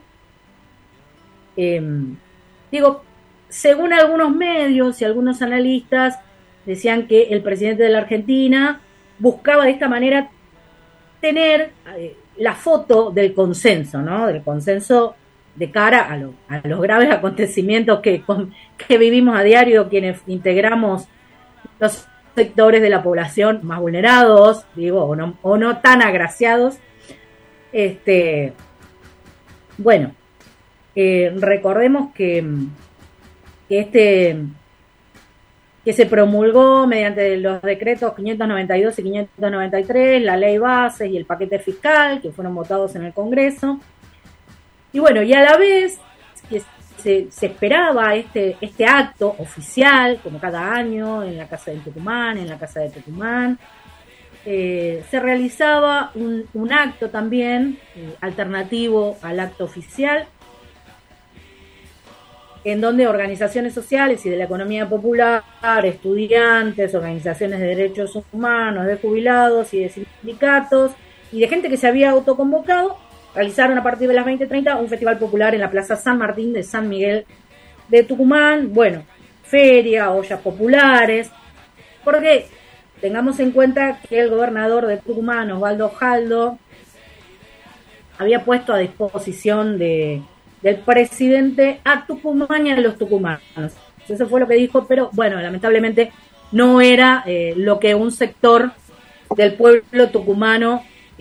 Según algunos medios y algunos analistas decían que el presidente de la Argentina buscaba de esta manera tener la foto del consenso, ¿no? Del consenso de cara a los graves acontecimientos que vivimos a diario quienes integramos los sectores de la población más vulnerados, o no tan agraciados. Bueno, recordemos que se promulgó mediante los decretos 592 y 593, la ley bases y el paquete fiscal que fueron votados en el Congreso. Y bueno, y a la vez que se esperaba este acto oficial, como cada año, en la casa de Tucumán, se realizaba un acto también alternativo al acto oficial, en donde organizaciones sociales y de la economía popular, estudiantes, organizaciones de derechos humanos, de jubilados y de sindicatos, y de gente que se había autoconvocado, realizaron a partir de las 20:30 un festival popular en la Plaza San Martín de San Miguel de Tucumán. Bueno, feria, ollas populares, porque tengamos en cuenta que el gobernador de Tucumán, Osvaldo Jaldo, había puesto a disposición del presidente a Tucumán y a los tucumanos. Eso fue lo que dijo, pero bueno, lamentablemente no era lo que un sector del pueblo tucumano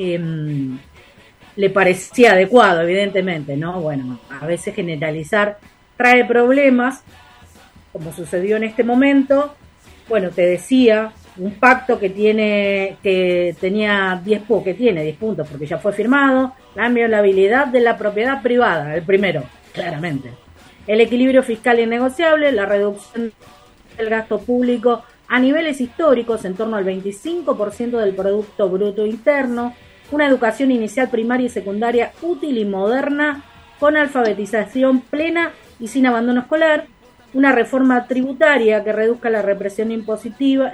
le parecía adecuado, evidentemente, ¿no? Bueno, a veces generalizar trae problemas, como sucedió en este momento. Bueno, te decía, un pacto que tiene 10 puntos, porque ya fue firmado. La inviolabilidad de la propiedad privada, el primero, claramente. El equilibrio fiscal innegociable, la reducción del gasto público a niveles históricos, en torno al 25% del Producto Bruto Interno, una educación inicial, primaria y secundaria útil y moderna, con alfabetización plena y sin abandono escolar, una reforma tributaria que reduzca la presión impositiva,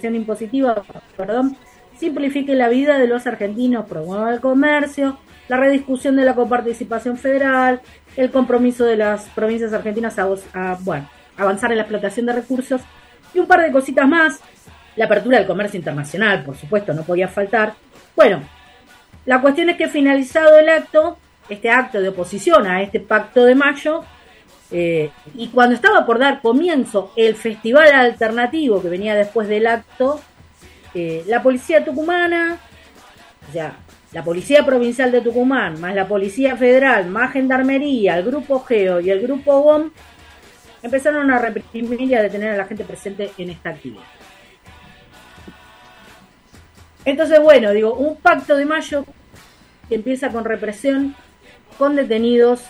simplifique la vida de los argentinos, promueva el comercio, la rediscusión de la coparticipación federal, el compromiso de las provincias argentinas a avanzar en la explotación de recursos y un par de cositas más. La apertura del comercio internacional, por supuesto, no podía faltar. Bueno, la cuestión es que finalizado el acto, este acto de oposición a este Pacto de Mayo, y cuando estaba por dar comienzo el festival alternativo que venía después del acto, la policía tucumana, la policía provincial de Tucumán, más la policía federal, más gendarmería, el grupo GEO y el grupo GOM, empezaron a reprimir y a detener a la gente presente en esta actividad. Entonces, bueno, un Pacto de Mayo que empieza con represión, con detenidos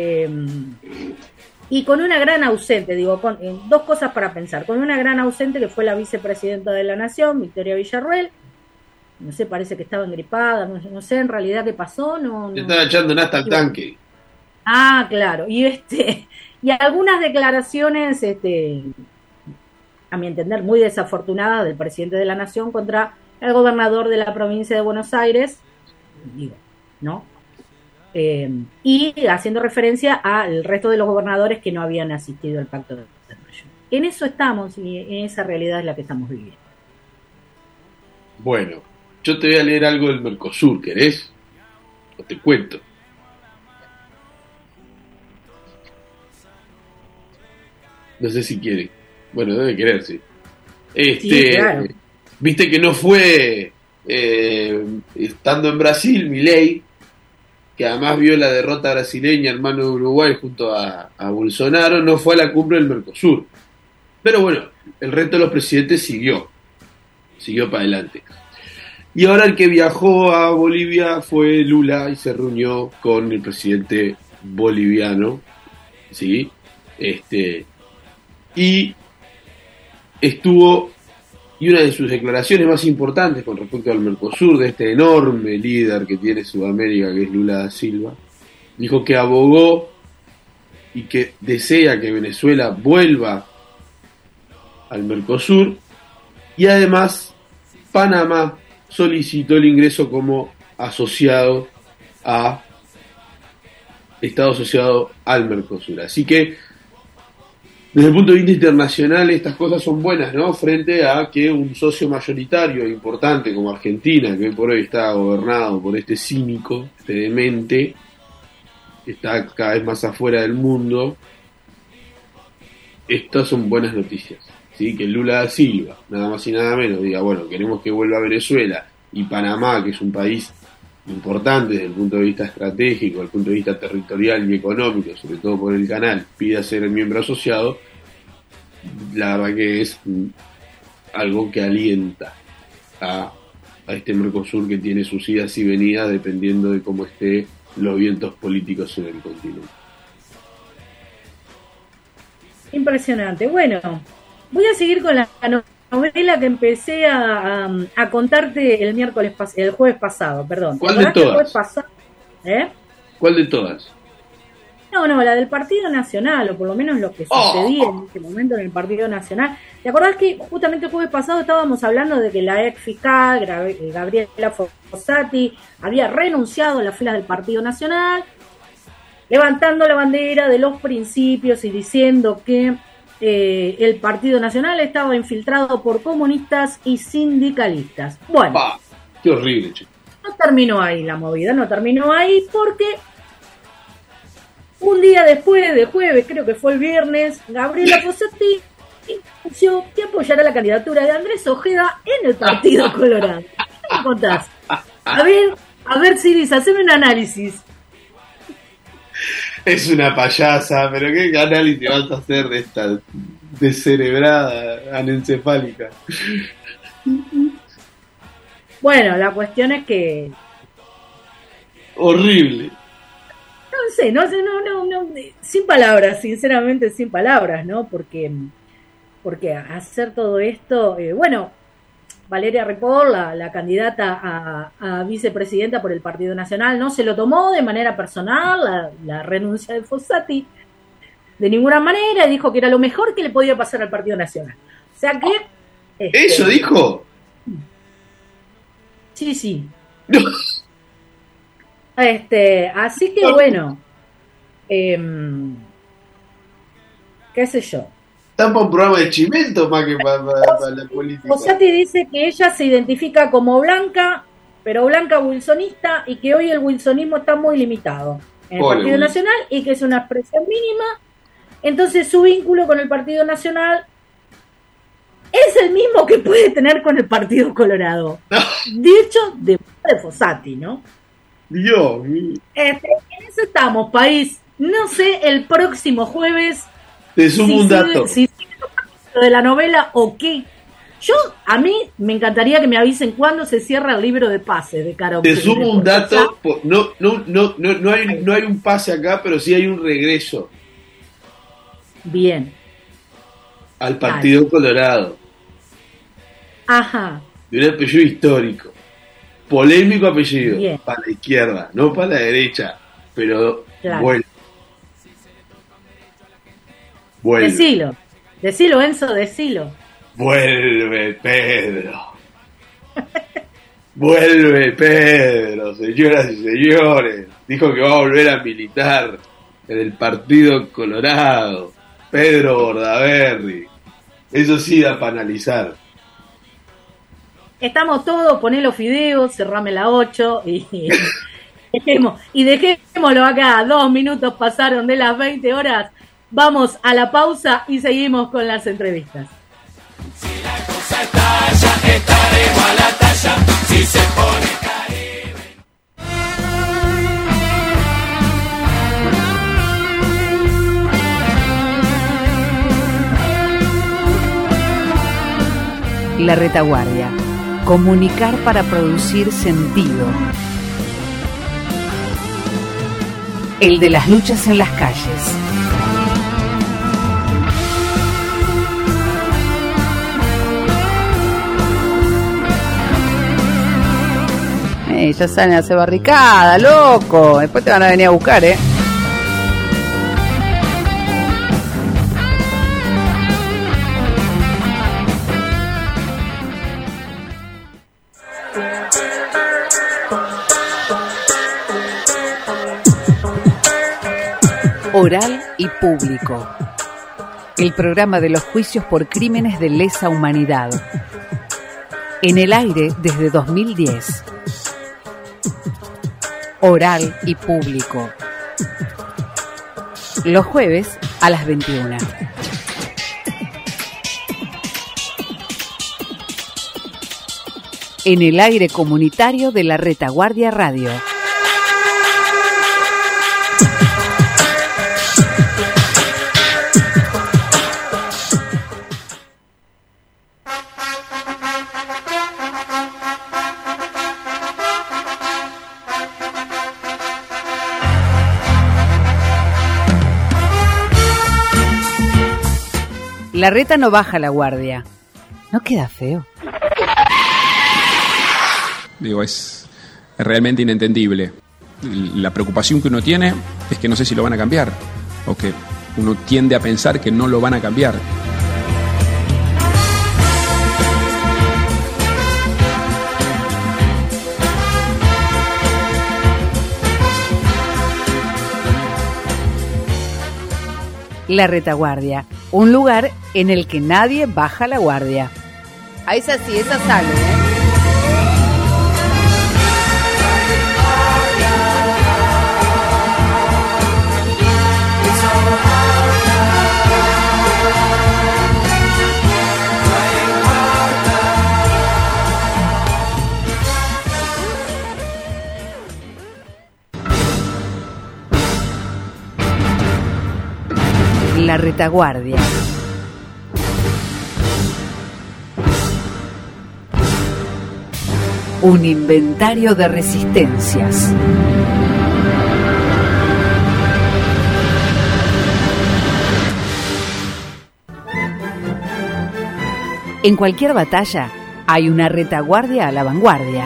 y con una gran ausente, dos cosas para pensar. Con una gran ausente que fue la vicepresidenta de la Nación, Victoria Villarruel. No sé, parece que estaba engripada, no sé en realidad qué pasó. No. Estaba echando nafta al tanque. Ah, claro. Y algunas declaraciones, a mi entender, muy desafortunadas del presidente de la Nación contra el gobernador de la provincia de Buenos Aires, ¿no? Y haciendo referencia al resto de los gobernadores que no habían asistido al Pacto de Mayo. En eso estamos y en esa realidad es la que estamos viviendo. Bueno, yo te voy a leer algo del Mercosur, ¿querés? O te cuento. No sé si quiere. Bueno, debe querer, sí. Sí, claro. Viste que no fue estando en Brasil, Milei, que además vio la derrota brasileña en mano de Uruguay junto a Bolsonaro, no fue a la cumbre del Mercosur. Pero bueno, el resto de los presidentes siguió para adelante. Y ahora el que viajó a Bolivia fue Lula y se reunió con el presidente boliviano, ¿sí? Y estuvo, y una de sus declaraciones más importantes con respecto al Mercosur, de este enorme líder que tiene Sudamérica, que es Lula da Silva, dijo que abogó y que desea que Venezuela vuelva al Mercosur, y además Panamá solicitó el ingreso como asociado a Estado asociado al Mercosur. Así que desde el punto de vista internacional estas cosas son buenas, ¿no? Frente a que un socio mayoritario importante como Argentina, que hoy por hoy está gobernado por este cínico, este demente, que está cada vez más afuera del mundo, estas son buenas noticias, ¿sí? Que Lula da Silva, nada más y nada menos, diga, bueno, queremos que vuelva a Venezuela, y Panamá, que es un país importante desde el punto de vista estratégico, desde el punto de vista territorial y económico, sobre todo por el canal, pida ser el miembro asociado, la verdad que es algo que alienta a este Mercosur, que tiene sus idas y venidas dependiendo de cómo estén los vientos políticos en el continente. Impresionante. Bueno, voy a seguir con la novela que empecé a contarte el jueves pasado, perdón. ¿Cuál de todas? ¿Cuál de todas? No, la del Partido Nacional, o por lo menos lo que sucedía en ese momento en el Partido Nacional. ¿Te acordás que justamente el jueves pasado estábamos hablando de que la ex fiscal Gabriela Fossati había renunciado a las filas del Partido Nacional, levantando la bandera de los principios y diciendo que el Partido Nacional estaba infiltrado por comunistas y sindicalistas? Bueno, qué horrible, chico. No terminó ahí la movida, no terminó ahí porque un día después de jueves, creo que fue el viernes, Gabriela Fossati anunció que apoyará la candidatura de Andrés Ojeda en el Partido Colorado. ¿Qué me contás? A ver, Siris, haceme un análisis. Es una payasa, pero ¿qué análisis vas a hacer de esta descerebrada anencefálica? Bueno, la cuestión es que... Horrible. No sé, sin palabras, sinceramente sin palabras, ¿no? Porque hacer todo esto, bueno, Valeria Ripoll, la candidata a vicepresidenta por el Partido Nacional, no se lo tomó de manera personal, la renuncia de Fossati, de ninguna manera, y dijo que era lo mejor que le podía pasar al Partido Nacional. O sea que... ¿Eso dijo? Sí. Así que bueno, qué sé yo. Están para un programa de chimento más que para la política. Fossati dice que ella se identifica como blanca, pero blanca wilsonista, y que hoy el wilsonismo está muy limitado en el Partido Nacional y que es una expresión mínima. Entonces su vínculo con el Partido Nacional es el mismo que puede tener con el Partido Colorado. Dicho de Fossati, ¿no? Dios mío. En eso estamos, país. No sé, el próximo jueves te sumo un dato. Si de la novela o qué, A mí me encantaría que me avisen cuándo se cierra el libro de pases de Cara a Te Octubre. sumo un dato, no hay un pase acá, pero sí hay un regreso Bien. al Partido Colorado, Ajá. de un apellido histórico, polémico apellido, Bien. para la izquierda, no para la derecha, pero Claro. vuelve. Decilo, Enzo, decilo. Vuelve Pedro. Vuelve Pedro, señoras y señores. Dijo que va a volver a militar en el Partido Colorado. Pedro Bordaberry. Eso sí da para analizar. Estamos todos, poné los fideos, cerrame la 8 y dejémoslo acá. 2 minutos pasaron de las 20 horas. Vamos a la pausa y seguimos con las entrevistas. Si la cosa estalla, estaremos a la talla. Si se pone Caribe. La retaguardia. Comunicar para producir sentido. El de las luchas en las calles. Ya salen a hacer barricada, loco. Después te van a venir a buscar, Oral y público. El programa de los juicios por crímenes de lesa humanidad. En el aire desde 2010. Oral y público. Los jueves a las 21. En el aire comunitario de la Retaguardia Radio. La reta no baja la guardia. ¿No queda feo? Digo, es realmente inentendible. La preocupación que uno tiene es que no sé si lo van a cambiar, o que uno tiende a pensar que no lo van a cambiar. La retaguardia, un lugar en el que nadie baja la guardia. A esa sí, esa sale, La retaguardia. Un inventario de resistencias. En cualquier batalla hay una retaguardia a la vanguardia.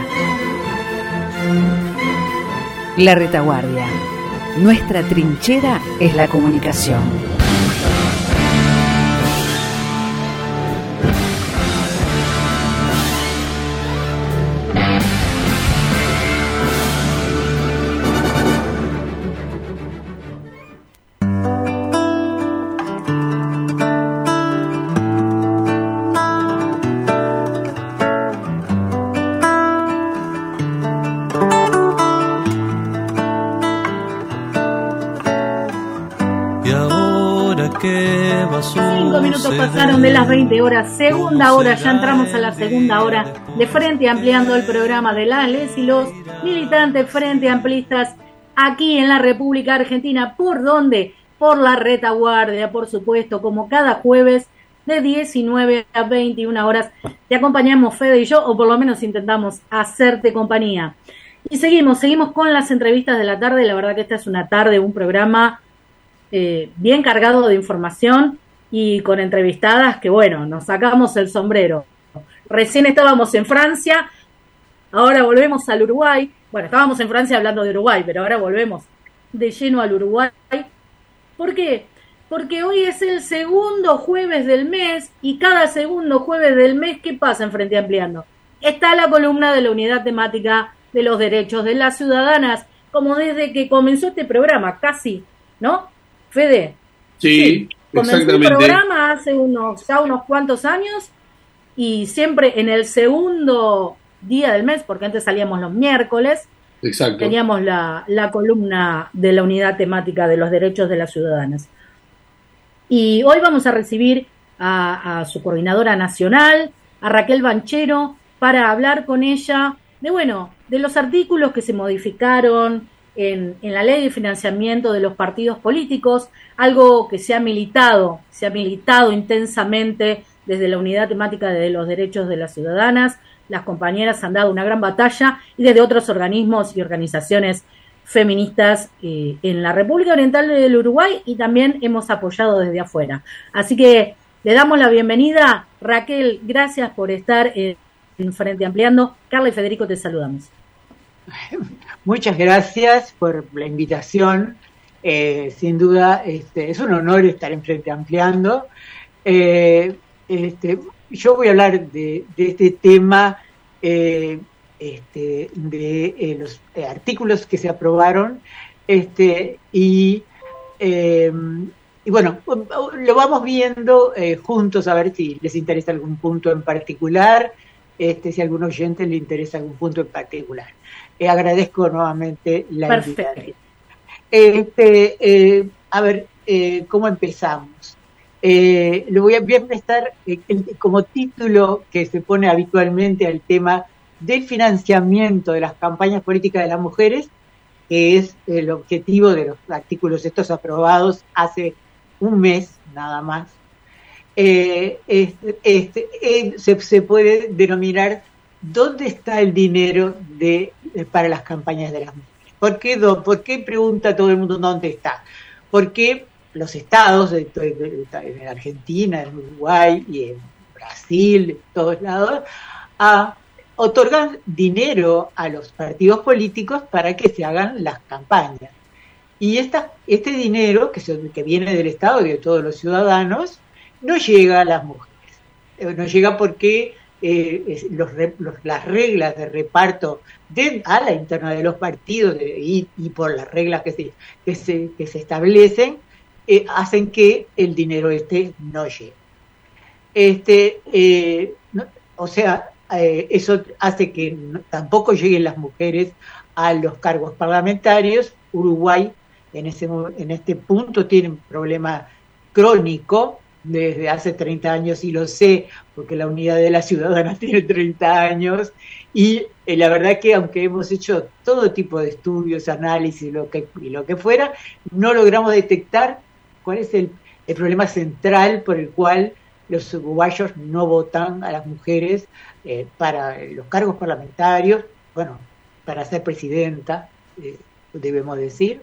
La retaguardia. Nuestra trinchera es la comunicación. Pasaron de las 20 horas, segunda hora, ya entramos a la segunda hora de Frente Ampliando, el programa de las les y los militantes Frente Amplistas aquí en la República Argentina. ¿Por dónde? Por la retaguardia, por supuesto, como cada jueves de 19 a 21 horas. Te acompañamos Fede y yo, o por lo menos intentamos hacerte compañía. Y seguimos con las entrevistas de la tarde. La verdad que esta es una tarde, un programa bien cargado de información y con entrevistadas que, bueno, nos sacamos el sombrero. Recién estábamos en Francia, ahora volvemos al Uruguay. Bueno, estábamos en Francia hablando de Uruguay, pero ahora volvemos de lleno al Uruguay. ¿Por qué? Porque hoy es el segundo jueves del mes y cada segundo jueves del mes, ¿qué pasa en Frente Ampliando? Está la columna de la unidad temática de los derechos de las ciudadanas, como desde que comenzó este programa, casi, ¿no? Fede. Sí, comenzó exactamente. el programa hace unos cuantos años y siempre en el segundo día del mes, porque antes salíamos los miércoles. Exacto. Teníamos la columna de la unidad temática de los derechos de las ciudadanas. Y hoy vamos a recibir a su coordinadora nacional, a Raquel Banchero, para hablar con ella de los artículos que se modificaron en la ley de financiamiento de los partidos políticos, algo que se ha militado intensamente desde la unidad temática de los derechos de las ciudadanas. Las compañeras han dado una gran batalla y desde otros organismos y organizaciones feministas en la República Oriental del Uruguay, y también hemos apoyado desde afuera. Así que le damos la bienvenida. Raquel, gracias por estar en Frente Ampliando. Carla y Federico, te saludamos. Muchas gracias por la invitación. Sin duda es un honor estar en Frente Ampliando. Yo voy a hablar de este tema, de los artículos que se aprobaron, y bueno, lo vamos viendo juntos, a ver si les interesa algún punto en particular, si a algún oyente le interesa algún punto en particular. Agradezco nuevamente la invitación. A ver, ¿cómo empezamos? Le voy a prestar como título que se pone habitualmente al tema del financiamiento de las campañas políticas de las mujeres, que es el objetivo de los artículos estos aprobados hace un mes nada más. Se puede denominar ¿dónde está el dinero para las campañas de las mujeres? ¿Por qué pregunta todo el mundo dónde está? Porque los estados en Argentina, en Uruguay y en Brasil, en todos lados, otorgan dinero a los partidos políticos para que se hagan las campañas. Y este dinero, que viene del Estado y de todos los ciudadanos, no llega a las mujeres. No llega porque las reglas de reparto a la interna de los partidos y por las reglas que se establecen, hacen que el dinero no llegue. Eso hace que tampoco lleguen las mujeres a los cargos parlamentarios. Uruguay en este punto tiene un problema crónico desde hace 30 años, y lo sé porque la unidad de las ciudadanas tiene 30 años, y la verdad que aunque hemos hecho todo tipo de estudios, análisis y lo que fuera, no logramos detectar cuál es el problema central por el cual los uruguayos no votan a las mujeres para los cargos parlamentarios, bueno, para ser presidenta, debemos decir.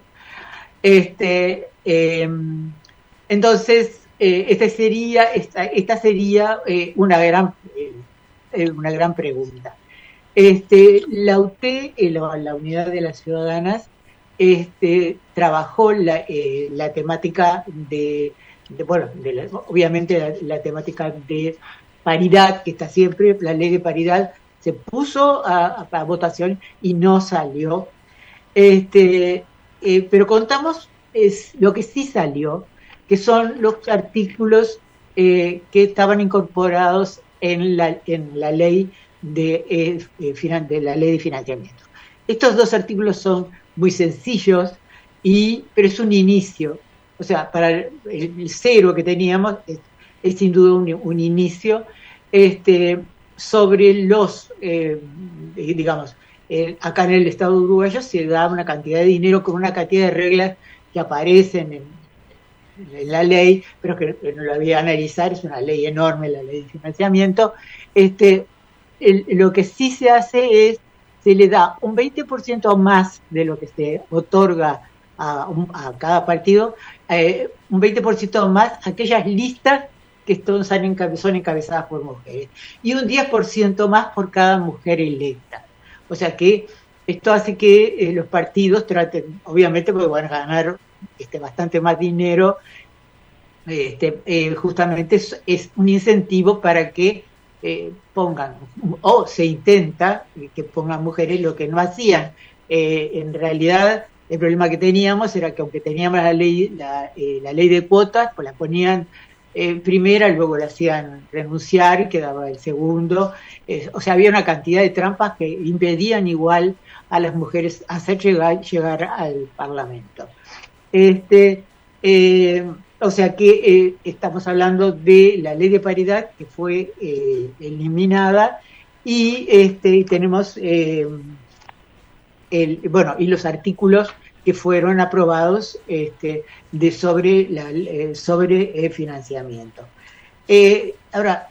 Entonces, esta sería una gran pregunta. La UT, la Unidad de las Ciudadanas, trabajó la temática obviamente la temática de paridad, que está siempre, la ley de paridad se puso a votación y no salió. Pero contamos lo que sí salió, que son los artículos que estaban incorporados en la ley de la ley de financiamiento. Estos dos artículos son muy sencillos, pero es un inicio. O sea, para el cero que teníamos es sin duda un inicio sobre los, acá en el Estado uruguayo se da una cantidad de dinero con una cantidad de reglas que aparecen la ley, pero que no la voy a analizar, es una ley enorme, la ley de financiamiento. Lo que sí se hace es, se le da un 20% más de lo que se otorga a cada partido, un 20% más a aquellas listas que son encabezadas por mujeres, y un 10% más por cada mujer electa. O sea que esto hace que los partidos traten, obviamente porque van a ganar bastante más dinero, justamente es un incentivo para que pongan, o se intenta que pongan mujeres lo que no hacían. En realidad el problema que teníamos era que aunque teníamos la ley de cuotas, pues la ponían primera, luego la hacían renunciar y quedaba el segundo. O sea, había una cantidad de trampas que impedían igual a las mujeres hacer llegar al Parlamento. O sea que estamos hablando de la ley de paridad que fue eliminada, y tenemos y los artículos que fueron aprobados sobre financiamiento. Ahora,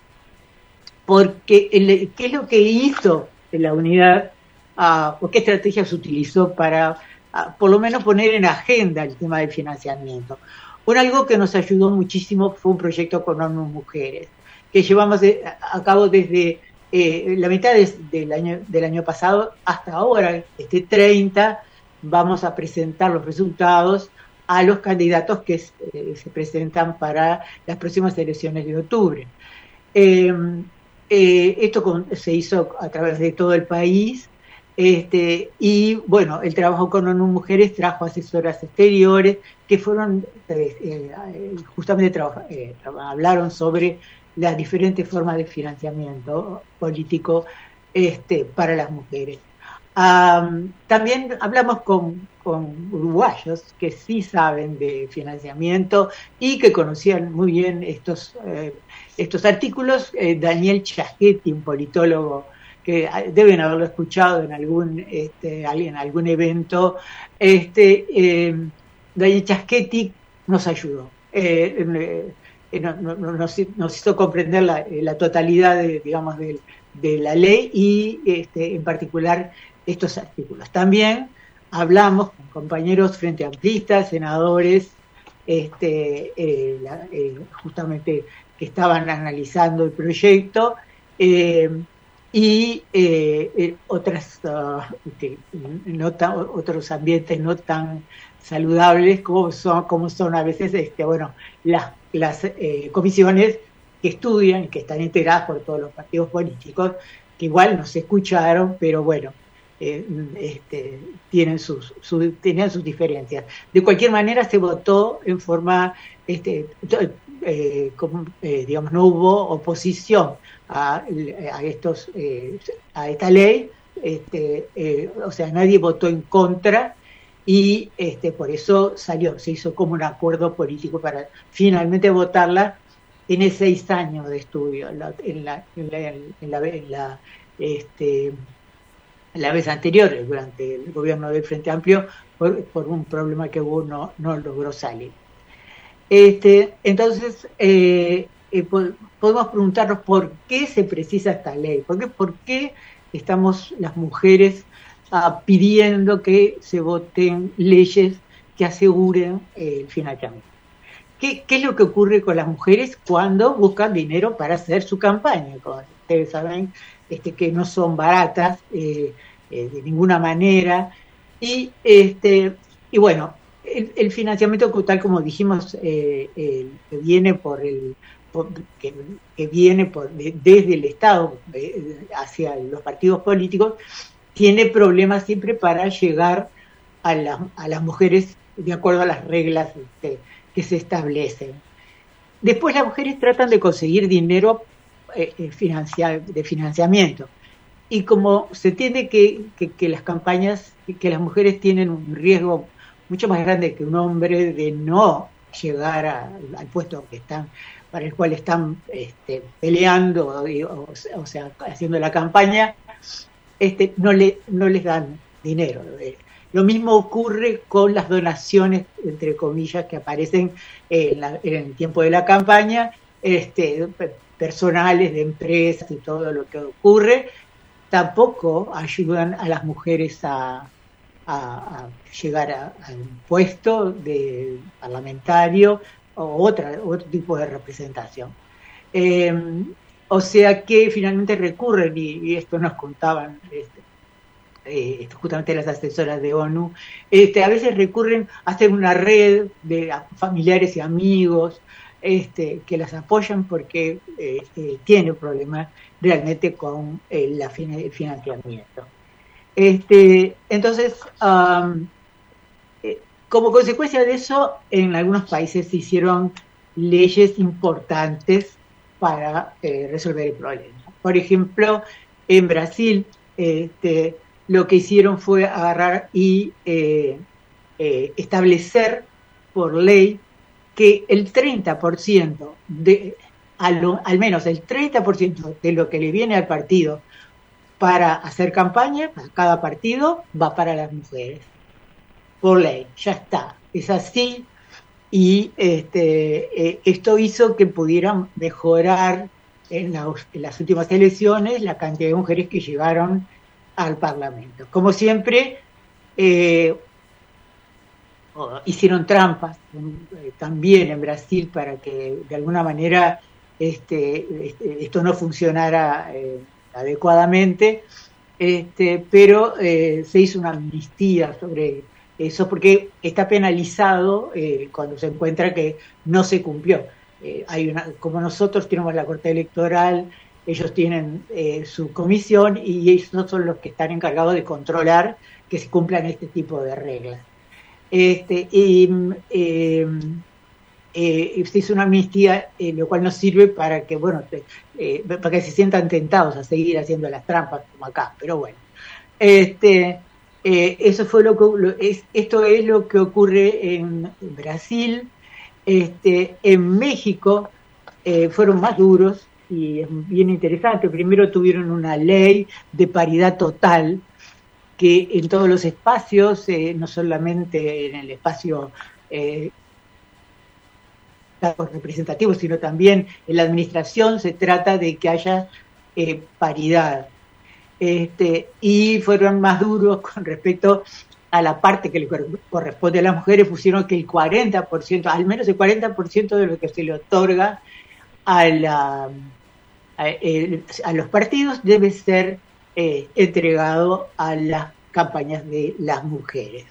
¿qué es lo que hizo la unidad o qué estrategia se utilizó para por lo menos poner en agenda el tema del financiamiento? Algo que nos ayudó muchísimo fue un proyecto con ONU Mujeres, que llevamos a cabo desde la mitad del año pasado hasta ahora, 30, vamos a presentar los resultados a los candidatos que se presentan para las próximas elecciones de octubre. Esto se hizo a través de todo el país, y bueno, el trabajo con ONU Mujeres trajo asesoras exteriores que fueron justamente hablaron sobre las diferentes formas de financiamiento político para las mujeres. También hablamos con uruguayos que sí saben de financiamiento y que conocían muy bien estos artículos. Daniel Chaschetti, un politólogo que deben haberlo escuchado en algún evento, Daniel Chaschetti nos ayudó, nos hizo comprender la totalidad de la ley y en particular estos artículos. También hablamos con compañeros frente amplistas, senadores, justamente que estaban analizando el proyecto, y otros ambientes no tan saludables como son a veces las comisiones que estudian y que están integradas por todos los partidos políticos, que igual nos escucharon, pero bueno, tenían sus diferencias. De cualquier manera se votó en forma, no hubo oposición a esta ley, o sea, nadie votó en contra, y por eso se hizo como un acuerdo político para finalmente votarla. Tiene 6 años de estudio la vez anterior, durante el gobierno del Frente Amplio, por un problema que hubo, no logró salir. Entonces, podemos preguntarnos por qué se precisa esta ley, por qué estamos las mujeres pidiendo que se voten leyes que aseguren el financiamiento. ¿Qué es lo que ocurre con las mujeres cuando buscan dinero para hacer su campaña? Como ustedes saben, que no son baratas de ninguna manera, y bueno, el financiamiento, tal como dijimos, que viene desde el Estado hacia los partidos políticos, tiene problemas siempre para llegar a las mujeres de acuerdo a las reglas que se establecen. Después las mujeres tratan de conseguir dinero de financiamiento, y como se entiende que las campañas, que las mujeres tienen un riesgo mucho más grande que un hombre de no llegar al puesto para el cual están peleando, o sea, haciendo la campaña, no les dan dinero. Lo mismo ocurre con las donaciones, entre comillas, que aparecen en el tiempo de la campaña, personales de empresas y todo lo que ocurre, tampoco ayudan a las mujeres a llegar a un puesto de parlamentario o otro tipo de representación. O sea que finalmente recurren, y esto nos contaban justamente las asesoras de ONU, a veces recurren a hacer una red de familiares y amigos que las apoyan porque tienen problemas realmente con el financiamiento. Entonces, como consecuencia de eso, en algunos países se hicieron leyes importantes para resolver el problema. Por ejemplo, en Brasil, lo que hicieron fue agarrar y establecer por ley que el 30%, al menos el 30% de lo que le viene al partido para hacer campaña, para cada partido, va para las mujeres. Por ley, ya está, es así. Y esto hizo que pudieran mejorar en las últimas elecciones la cantidad de mujeres que llegaron al Parlamento. Como siempre, hicieron trampas también en Brasil para que de alguna manera esto no funcionara adecuadamente, pero se hizo una amnistía sobre eso porque está penalizado cuando se encuentra que no se cumplió. Como nosotros tenemos la Corte Electoral, ellos tienen su comisión y ellos son los que están encargados de controlar que se cumplan este tipo de reglas. Se hizo una amnistía, lo cual nos sirve para que, para que se sientan tentados a seguir haciendo las trampas como acá, pero bueno. Eso fue esto es lo que ocurre en Brasil. En México fueron más duros y es bien interesante. Primero tuvieron una ley de paridad total que en todos los espacios, no solamente en el espacio representativo, sino también en la administración se trata de que haya paridad. Y fueron más duros con respecto a la parte que le corresponde a las mujeres, pusieron que el 40%, al menos el 40% de lo que se le otorga a los partidos debe ser entregado a las campañas de las mujeres.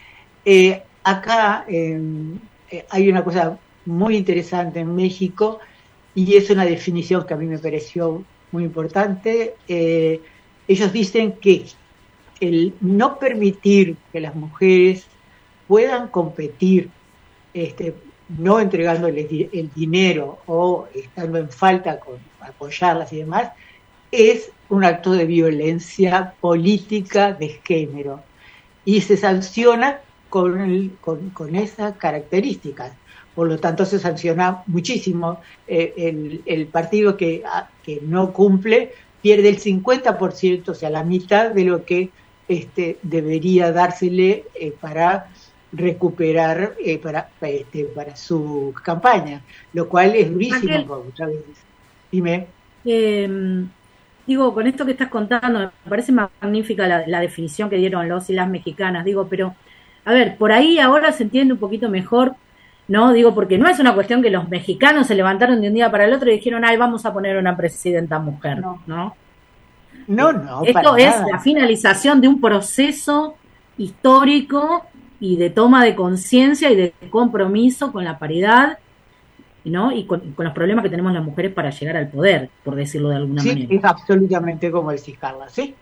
Acá hay una cosa muy interesante en México y es una definición que a mí me pareció muy importante. Ellos dicen que el no permitir que las mujeres puedan competir, no entregándoles el dinero o estando en falta con apoyarlas y demás, es un acto de violencia política de género y se sanciona con esas características. Por lo tanto, se sanciona muchísimo. El partido que no cumple pierde el 50%, o sea, la mitad de lo que debería dársele para recuperar para su campaña, lo cual es durísimo. Dime. Digo, con esto que estás contando, me parece magnífica la definición que dieron los y las mexicanas, pero, a ver, por ahí ahora se entiende un poquito mejor, ¿no? Digo, porque no es una cuestión que los mexicanos se levantaron de un día para el otro y dijeron, vamos a poner una presidenta mujer, ¿no? No, esto es nada. La finalización de un proceso histórico y de toma de conciencia y de compromiso con la paridad, ¿no? Y con los problemas que tenemos las mujeres para llegar al poder, por decirlo de alguna manera. Sí, es absolutamente como decís, Carla, ¿sí?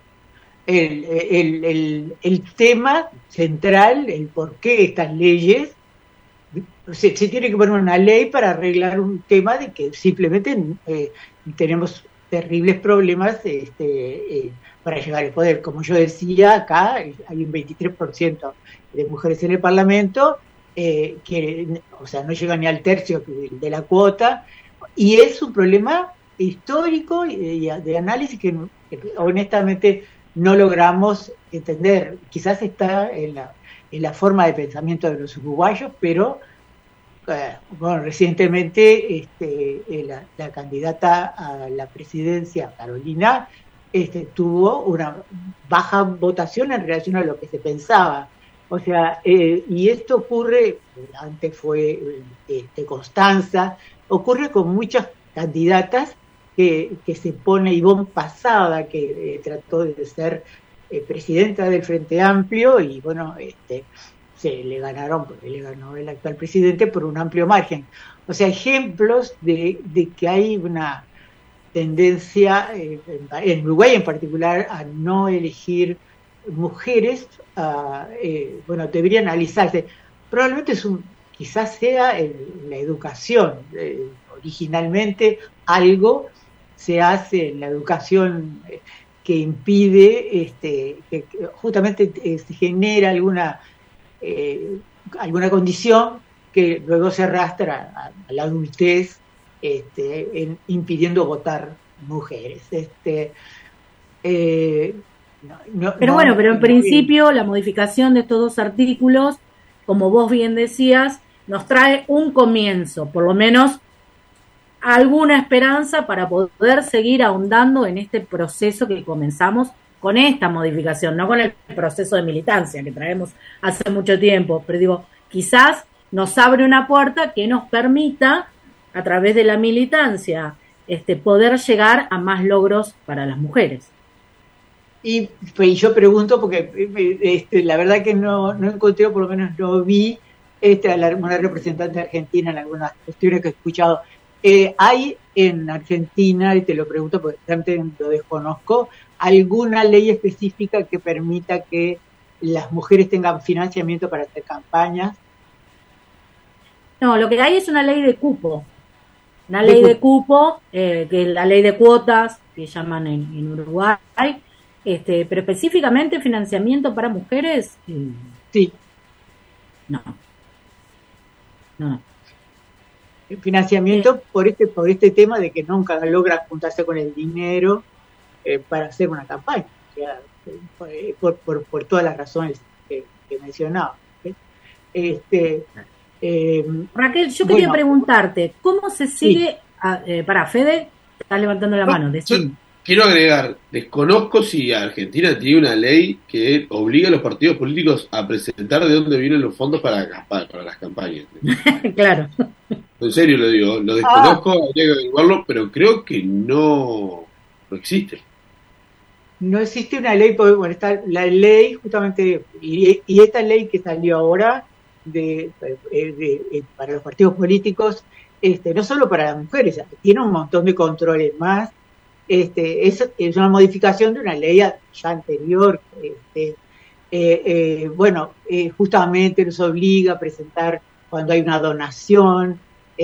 El tema central, el por qué estas leyes, se tiene que poner una ley para arreglar un tema de que simplemente tenemos terribles problemas para llegar al poder. Como yo decía, acá hay un 23% de mujeres en el Parlamento, que, o sea, no llegan ni al tercio de la cuota, y es un problema histórico y de análisis que honestamente no logramos entender. Quizás está en la forma de pensamiento de los uruguayos, pero bueno, recientemente la candidata a la presidencia, Carolina, tuvo una baja votación en relación a lo que se pensaba. O sea, y esto ocurre, antes fue Constanza, ocurre con muchas candidatas que se pone. Ivonne Pasada, que trató de ser presidenta del Frente Amplio, y bueno, se le ganaron, porque le ganó el actual presidente por un amplio margen. O sea, ejemplos de que hay una tendencia, en Uruguay en particular, a no elegir mujeres. Bueno, debería analizarse. Probablemente quizás sea la educación. Originalmente algo se hace en la educación que impide, que justamente se genera alguna condición que luego se arrastra a la adultez, impidiendo votar mujeres. Pero en principio la modificación de estos 2 artículos, como vos bien decías, nos trae un comienzo, por lo menos alguna esperanza para poder seguir ahondando en este proceso que comenzamos con esta modificación, no con el proceso de militancia que traemos hace mucho tiempo, pero digo, quizás nos abre una puerta que nos permita, a través de la militancia, poder llegar a más logros para las mujeres. Y yo pregunto, porque la verdad que no encontré, o por lo menos no vi una representante argentina en algunas cuestiones que he escuchado. ¿Hay en Argentina, y te lo pregunto porque realmente lo desconozco, alguna ley específica que permita que las mujeres tengan financiamiento para hacer campañas? No, lo que hay es una ley de cupo. Una ley de cupo, que es la ley de cuotas, que llaman en Uruguay, pero específicamente financiamiento para mujeres. Sí. No. Financiamiento por este tema de que nunca logran juntarse con el dinero para hacer una campaña, o sea, por todas las razones que mencionaba. Raquel, yo quería preguntarte, ¿cómo se sigue? Sí. Fede, estás levantando la mano. Quiero agregar, desconozco si Argentina tiene una ley que obliga a los partidos políticos a presentar de dónde vienen los fondos para las campañas. Claro. En serio lo digo, lo desconozco, habría que averiguarlo, pero creo que no existe. No existe una ley, porque bueno, está la ley justamente, y esta ley que salió ahora para los partidos políticos, no solo para las mujeres, tiene un montón de controles más. Es una modificación de una ley ya anterior. Justamente nos obliga a presentar cuando hay una donación,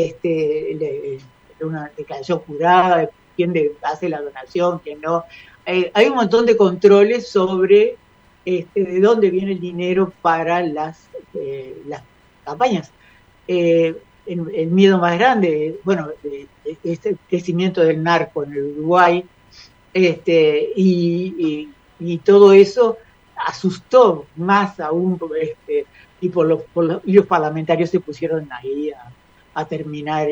una declaración jurada de quién hace la donación, quién no. Hay un montón de controles sobre de dónde viene el dinero para las campañas. El miedo más grande, es el crecimiento del narco en el Uruguay, y todo eso asustó más aún, y los parlamentarios se pusieron ahí a terminar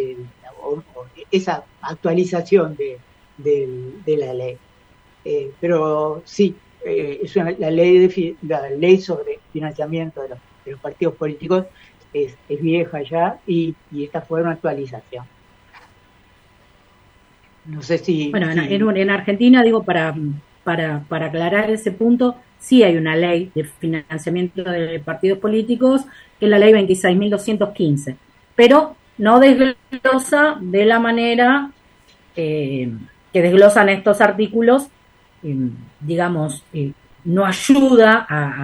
esa actualización de la ley. Pero sí, es la ley sobre financiamiento de los partidos políticos es vieja ya, y esta fue una actualización. No sé si... Bueno, en Argentina, digo, para aclarar ese punto, sí hay una ley de financiamiento de partidos políticos, que es la ley 26.215, pero no desglosa de la manera que desglosan estos artículos, no ayuda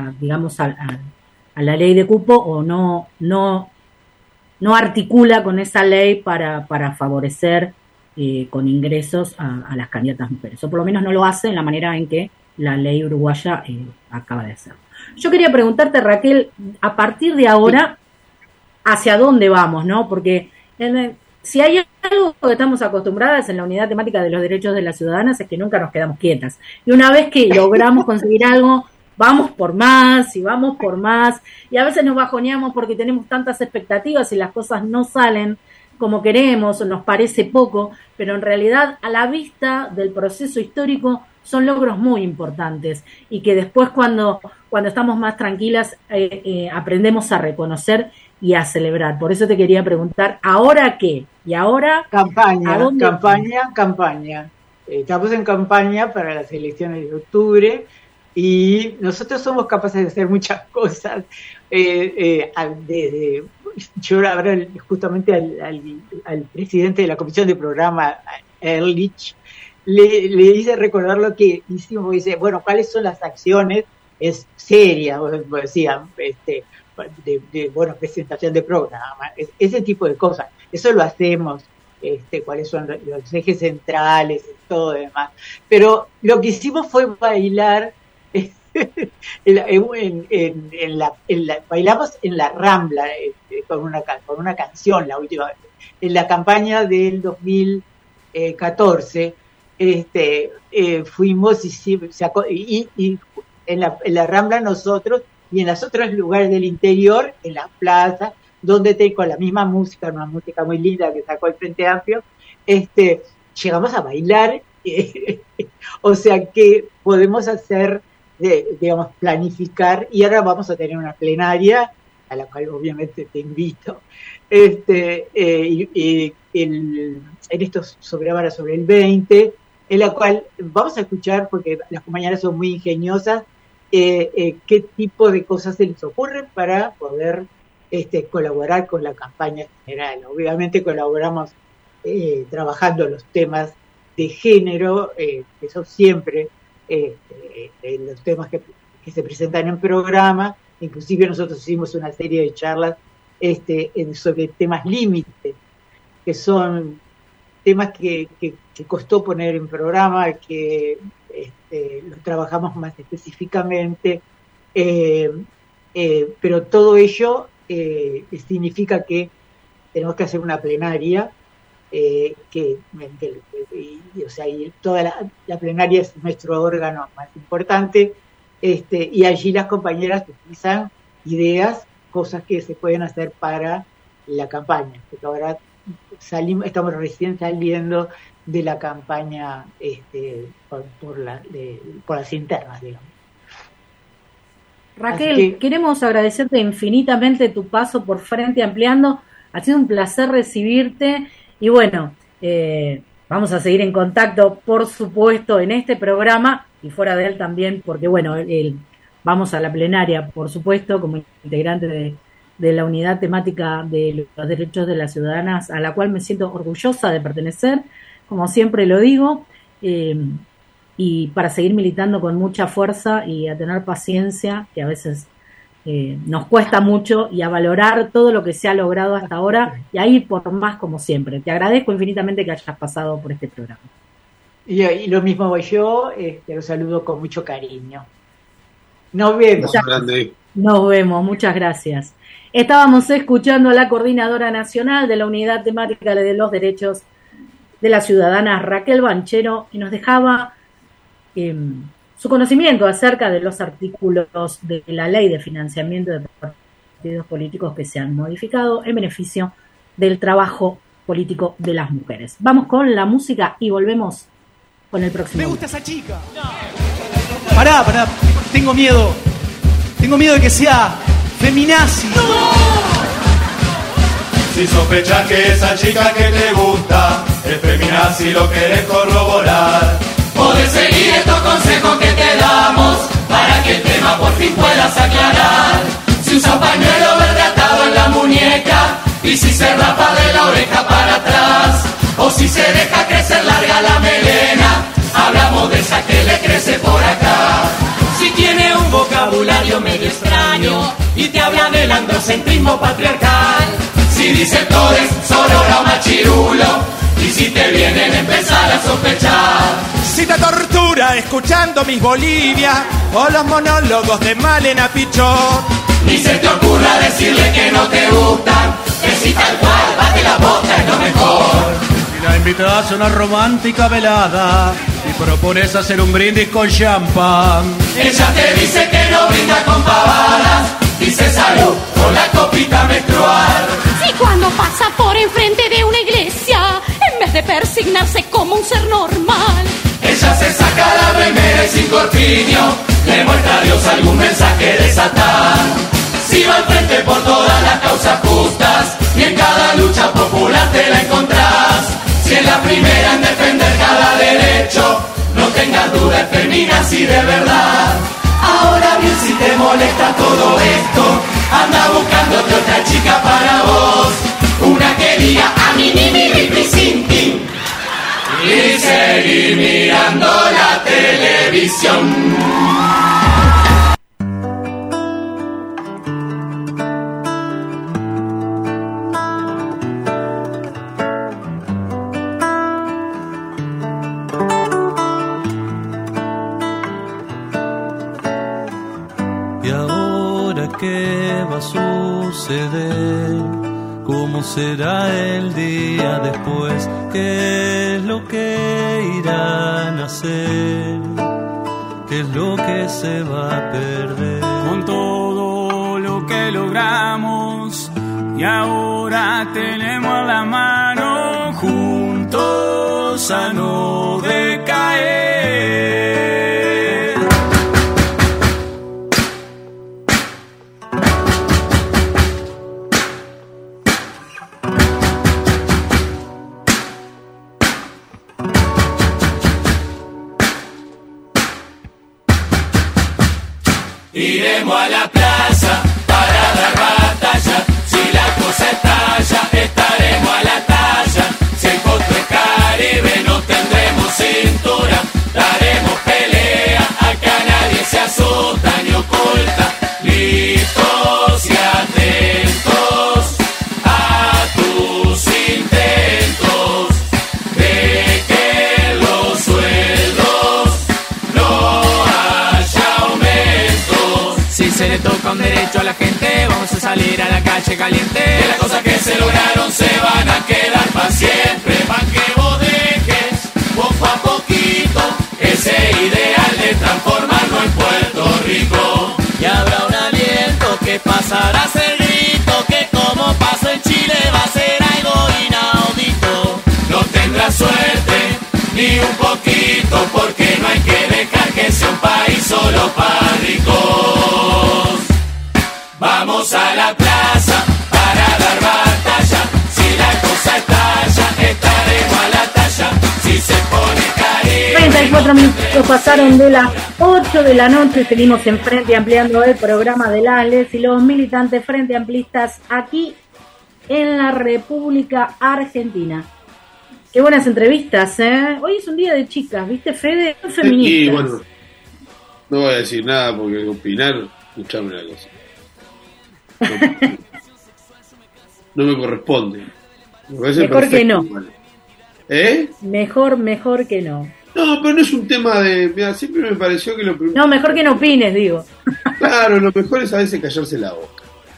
a la ley de cupo, o no articula con esa ley para favorecer con ingresos a las candidatas mujeres, o por lo menos no lo hace en la manera en que la ley uruguaya acaba de hacerlo. Yo quería preguntarte, Raquel, a partir de ahora, ¿hacia dónde vamos, no? Porque si hay algo que estamos acostumbradas en la unidad temática de los derechos de las ciudadanas es que nunca nos quedamos quietas. Y una vez que logramos conseguir algo, vamos por más y vamos por más. Y a veces nos bajoneamos porque tenemos tantas expectativas y las cosas no salen como queremos o nos parece poco, pero en realidad a la vista del proceso histórico son logros muy importantes y que después cuando estamos más tranquilas aprendemos a reconocer y a celebrar. Por eso te quería preguntar, ¿ahora qué? ¿Y ahora? Campaña. Estamos en campaña para las elecciones de octubre y nosotros somos capaces de hacer muchas cosas. Yo ahora justamente al presidente de la comisión de programa, Ehrlich, le hice recordar lo que hicimos. Dice, bueno, ¿cuáles son las acciones serias? Decían, presentación de programa, ese tipo de cosas. Eso lo hacemos, cuáles son los ejes centrales y todo demás. Pero lo que hicimos fue bailar. Bailamos en la Rambla con una canción la última vez en la campaña del 2014 fuimos y en la Rambla nosotros y en los otros lugares del interior en las plazas donde con la misma música, una música muy linda que sacó el Frente Amplio, llegamos a bailar o sea que podemos hacer planificar, y ahora vamos a tener una plenaria a la cual obviamente te invito en estos sobre el 20, en la cual vamos a escuchar, porque las compañeras son muy ingeniosas, qué tipo de cosas se les ocurre para poder colaborar con la campaña general. Obviamente colaboramos trabajando los temas de género, que son siempre los temas que se presentan en programa. Inclusive nosotros hicimos una serie de charlas sobre temas límites, que son temas que costó poner en programa, que los trabajamos más específicamente, pero todo ello significa que tenemos que hacer una plenaria, y toda la plenaria es nuestro órgano más importante, y allí las compañeras utilizan ideas, cosas que se pueden hacer para la campaña, porque ahora estamos recién saliendo de la campaña por las internas, digamos. Raquel, queremos agradecerte infinitamente tu paso por Frente Ampliando. Ha sido un placer recibirte y bueno, vamos a seguir en contacto, por supuesto, en este programa y fuera de él también, porque bueno, vamos a la plenaria, por supuesto, como integrante de la unidad temática de los derechos de las ciudadanas, a la cual me siento orgullosa de pertenecer, como siempre lo digo, y para seguir militando con mucha fuerza y a tener paciencia, que a veces nos cuesta mucho, y a valorar todo lo que se ha logrado hasta ahora y a ir por más como siempre. Te agradezco infinitamente que hayas pasado por este programa. Y lo mismo voy yo, lo saludo con mucho cariño. Nos vemos. Nos vemos, muchas gracias. Estábamos escuchando a la Coordinadora Nacional de la Unidad Temática de los Derechos de las Ciudadanas, Raquel Banchero, y nos dejaba su conocimiento acerca de los artículos de la Ley de Financiamiento de Partidos Políticos que se han modificado en beneficio del trabajo político de las mujeres. Vamos con la música y volvemos con el próximo. Me gusta esa chica. Pará, tengo miedo de que sea feminazi. ¡No! Si sospechas que esa chica que te gusta es feminazi, lo querés corroborar, podés seguir estos consejos que te damos para que el tema por fin puedas aclarar. Si usa un pañuelo verde atado en la muñeca y si se rapa de la oreja para atrás, o si se deja crecer larga la melena, hablamos de esa que le crece por acá. Si tiene un vocabulario medio extraño y te habla del androcentrismo patriarcal, si dice todes, sorora o machirulo, y si te vienen a empezar a sospechar. Si te tortura escuchando Miss Bolivia o los monólogos de Malena Pichot, ni se te ocurra decirle que no te gustan Sí, tal cual, bate la bota, es lo mejor. Si la invitas a una romántica velada y propones hacer un brindis con champán, ella te dice que no brinda con pavadas, dice salud con la copita menstrual. Si cuando pasa por enfrente de una iglesia, en vez de persignarse como un ser normal, ella se saca la remera y sin corpiño le muestra a Dios algún mensaje de Satán. Si va al frente por todas las causas justas y en cada lucha popular te la encontrás. Si es la primera en defender cada derecho, no tengas duda, es feminazi de verdad. Ahora bien, si te molesta todo esto, anda buscándote otra chica para vos, una que diga a mi Sinti y seguir mirando la televisión. ¿Y ahora qué va a suceder? ¿Cómo será el día después? ¿Qué es lo que irán a hacer? ¿Qué es lo que se va a perder? Con todo lo que logramos y ahora tenemos la mano juntos a no decaer. Iremos a la plaza para dar batalla. Si la cosa estalla, estaremos a la talla. Si el costo es Caribe, no tendremos cintura. Daremos pelea, acá nadie se asusta ni oculta. Listos y atentos a tus intentos de que los sueldos no haya aumento. Si se le toca un derecho a la gente, vamos a salir a la calle caliente. De las cosas que se lograron se van a quedar para siempre. Pa' que vos dejes poco a poquito ese ideal de transformarlo en Puerto Rico. Y habrá un aliento que pasará a ser grito, que como pasó en Chile va a ser algo inaudito. No tendrás suerte ni un poquito, porque no hay que dejar que sea un país solo para ricos. Vamos a la plaza para dar batalla. Si la cosa estalla, estaremos a la talla. Si se pone Caribe, 34 minutos pasaron de las 8 de la noche. Seguimos en Frente Ampliando el programa de las Les y los militantes frente amplistas aquí en la República Argentina. Qué buenas entrevistas, ¿eh? Hoy es un día de chicas, ¿viste, Fede? Feministas. Y bueno, no voy a decir nada porque opinar, escuchame una cosa. No me corresponde. Me parece mejor que no. Igual. ¿Eh? Mejor que no. No, pero no es un tema de... Mira, siempre me pareció que lo primero... No, mejor que no opines, digo. Claro, lo mejor es a veces callarse la boca.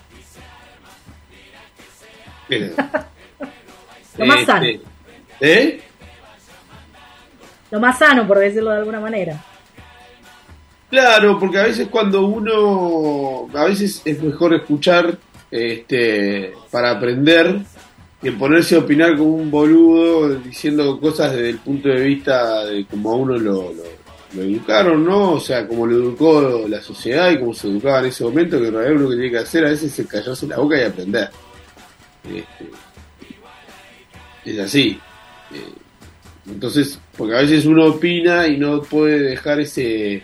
Mira. Lo más sano. ¿Eh? Lo más sano, por decirlo de alguna manera. Claro, porque a veces cuando uno... A veces es mejor escuchar para aprender que ponerse a opinar como un boludo diciendo cosas desde el punto de vista de como a uno lo educaron, ¿no? O sea, como lo educó la sociedad y como se educaba en ese momento, que en realidad uno que tiene que hacer a veces es callarse la boca y aprender. Es así. Entonces, porque a veces uno opina y no puede dejar ese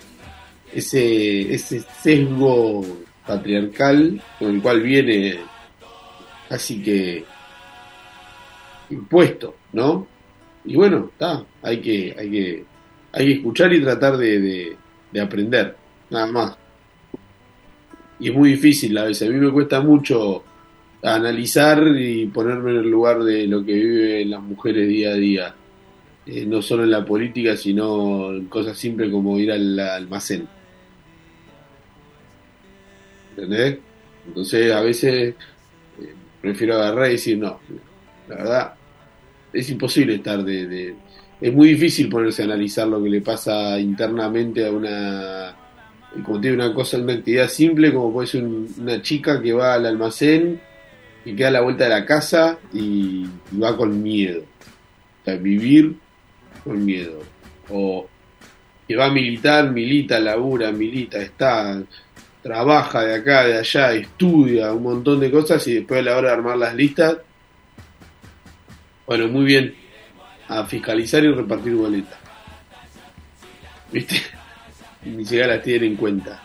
sesgo patriarcal con el cual viene así que impuesto, ¿no? Y bueno, está, hay que escuchar y tratar de aprender, nada más. Y es muy difícil a veces, a mí me cuesta mucho analizar y ponerme en el lugar de lo que viven las mujeres día a día, no solo en la política, sino en cosas simples como ir al almacén. ¿Entendés? Entonces a veces Prefiero agarrar y decir, no, la verdad, es imposible estar es muy difícil ponerse a analizar lo que le pasa internamente a una, como tiene una cosa, una actividad simple, como puede ser una chica que va al almacén y queda a la vuelta de la casa y va con miedo. O sea, vivir con miedo. O que va a militar, milita, labura, milita, trabaja de acá, de allá, estudia un montón de cosas y después a la hora de armar las listas, bueno, muy bien, a fiscalizar y repartir boletas. ¿Viste? Ni siquiera las tienen en cuenta.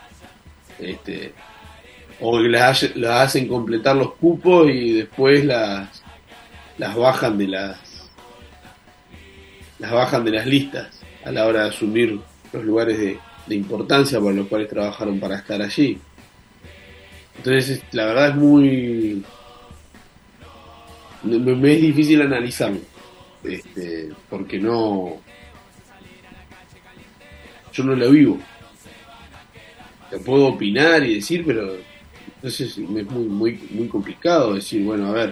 O que las hacen completar los cupos y después las bajan de las listas a la hora de asumir los lugares de importancia por los cuales trabajaron para estar allí. Entonces, la verdad es muy... me es difícil analizarlo, porque yo no lo vivo. Te puedo opinar y decir, pero entonces es muy complicado decir, bueno, a ver,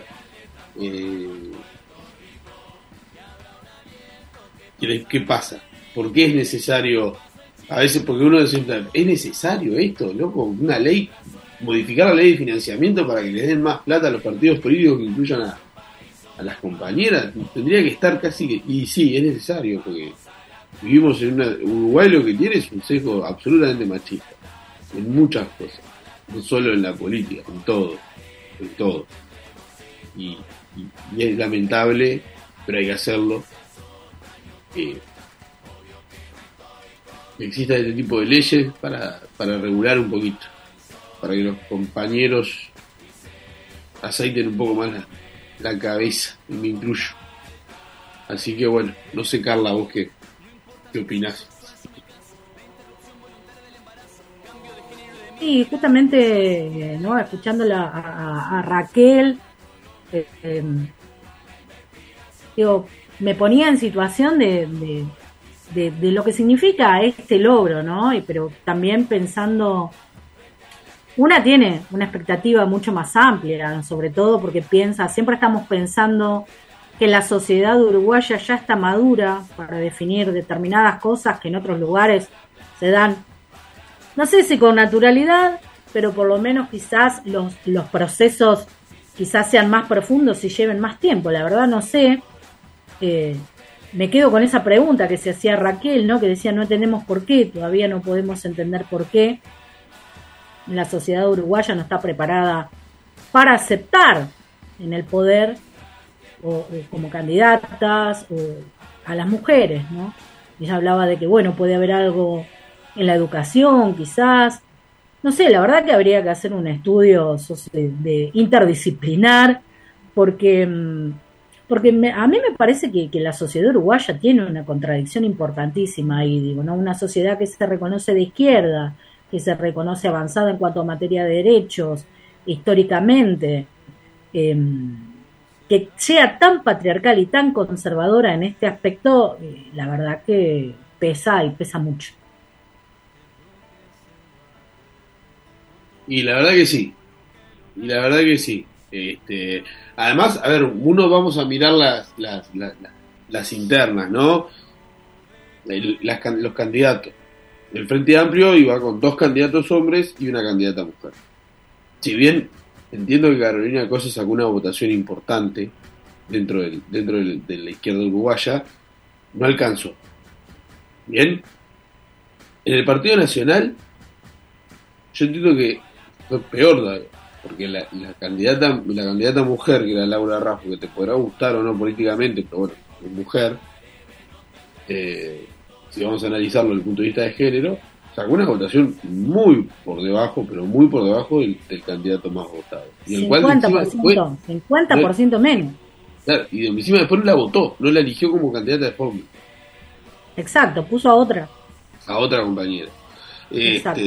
¿qué pasa? ¿Por qué es necesario? A veces porque uno dice, ¿es necesario esto, loco? Una ley, modificar la ley de financiamiento para que les den más plata a los partidos políticos que incluyan a las compañeras, tendría que estar casi que... Y sí, es necesario, porque vivimos en Uruguay, lo que tiene es un sesgo absolutamente machista, en muchas cosas, no solo en la política, en todo. Y es lamentable, pero hay que hacerlo. Exista este tipo de leyes para regular un poquito, para que los compañeros aceiten un poco más la cabeza, y me incluyo. Así que bueno, no sé, Carla, vos qué opinás. Sí, justamente, ¿no? Escuchándola a Raquel, digo, me ponía en situación de lo que significa este logro, ¿no? Pero también pensando, una tiene una expectativa mucho más amplia, sobre todo porque siempre estamos pensando que la sociedad uruguaya ya está madura para definir determinadas cosas que en otros lugares se dan, no sé si con naturalidad, pero por lo menos quizás los procesos quizás sean más profundos y lleven más tiempo. La verdad no sé. Me quedo con esa pregunta que se hacía Raquel, ¿no? Que decía, no entendemos por qué, todavía no podemos entender por qué la sociedad uruguaya no está preparada para aceptar en el poder o como candidatas o a las mujeres, ¿no? Ella hablaba de que, bueno, puede haber algo en la educación, quizás, no sé, la verdad que habría que hacer un estudio de interdisciplinar, porque a mí me parece que la sociedad uruguaya tiene una contradicción importantísima ahí, digo, ¿no? Una sociedad que se reconoce de izquierda, que se reconoce avanzada en cuanto a materia de derechos, históricamente, que sea tan patriarcal y tan conservadora en este aspecto, la verdad que pesa y pesa mucho. Y la verdad que sí. Además, a ver, vamos a mirar las internas, ¿no? Los candidatos. El Frente Amplio iba con 2 candidatos hombres y una candidata mujer. Si bien entiendo que Carolina Cosa sacó una votación importante dentro de la izquierda uruguaya, no alcanzó. Bien. En el Partido Nacional, yo entiendo que fue peor, porque la candidata mujer, que era Laura Raffo, que te podrá gustar o no políticamente, pero bueno, es mujer, si vamos a analizarlo desde el punto de vista de género, sacó una votación muy por debajo, pero muy por debajo del candidato más votado. Y el 50% menos. Claro, y encima después no la votó, no la eligió como candidata de forma. Exacto, puso a otra compañera. Exacto.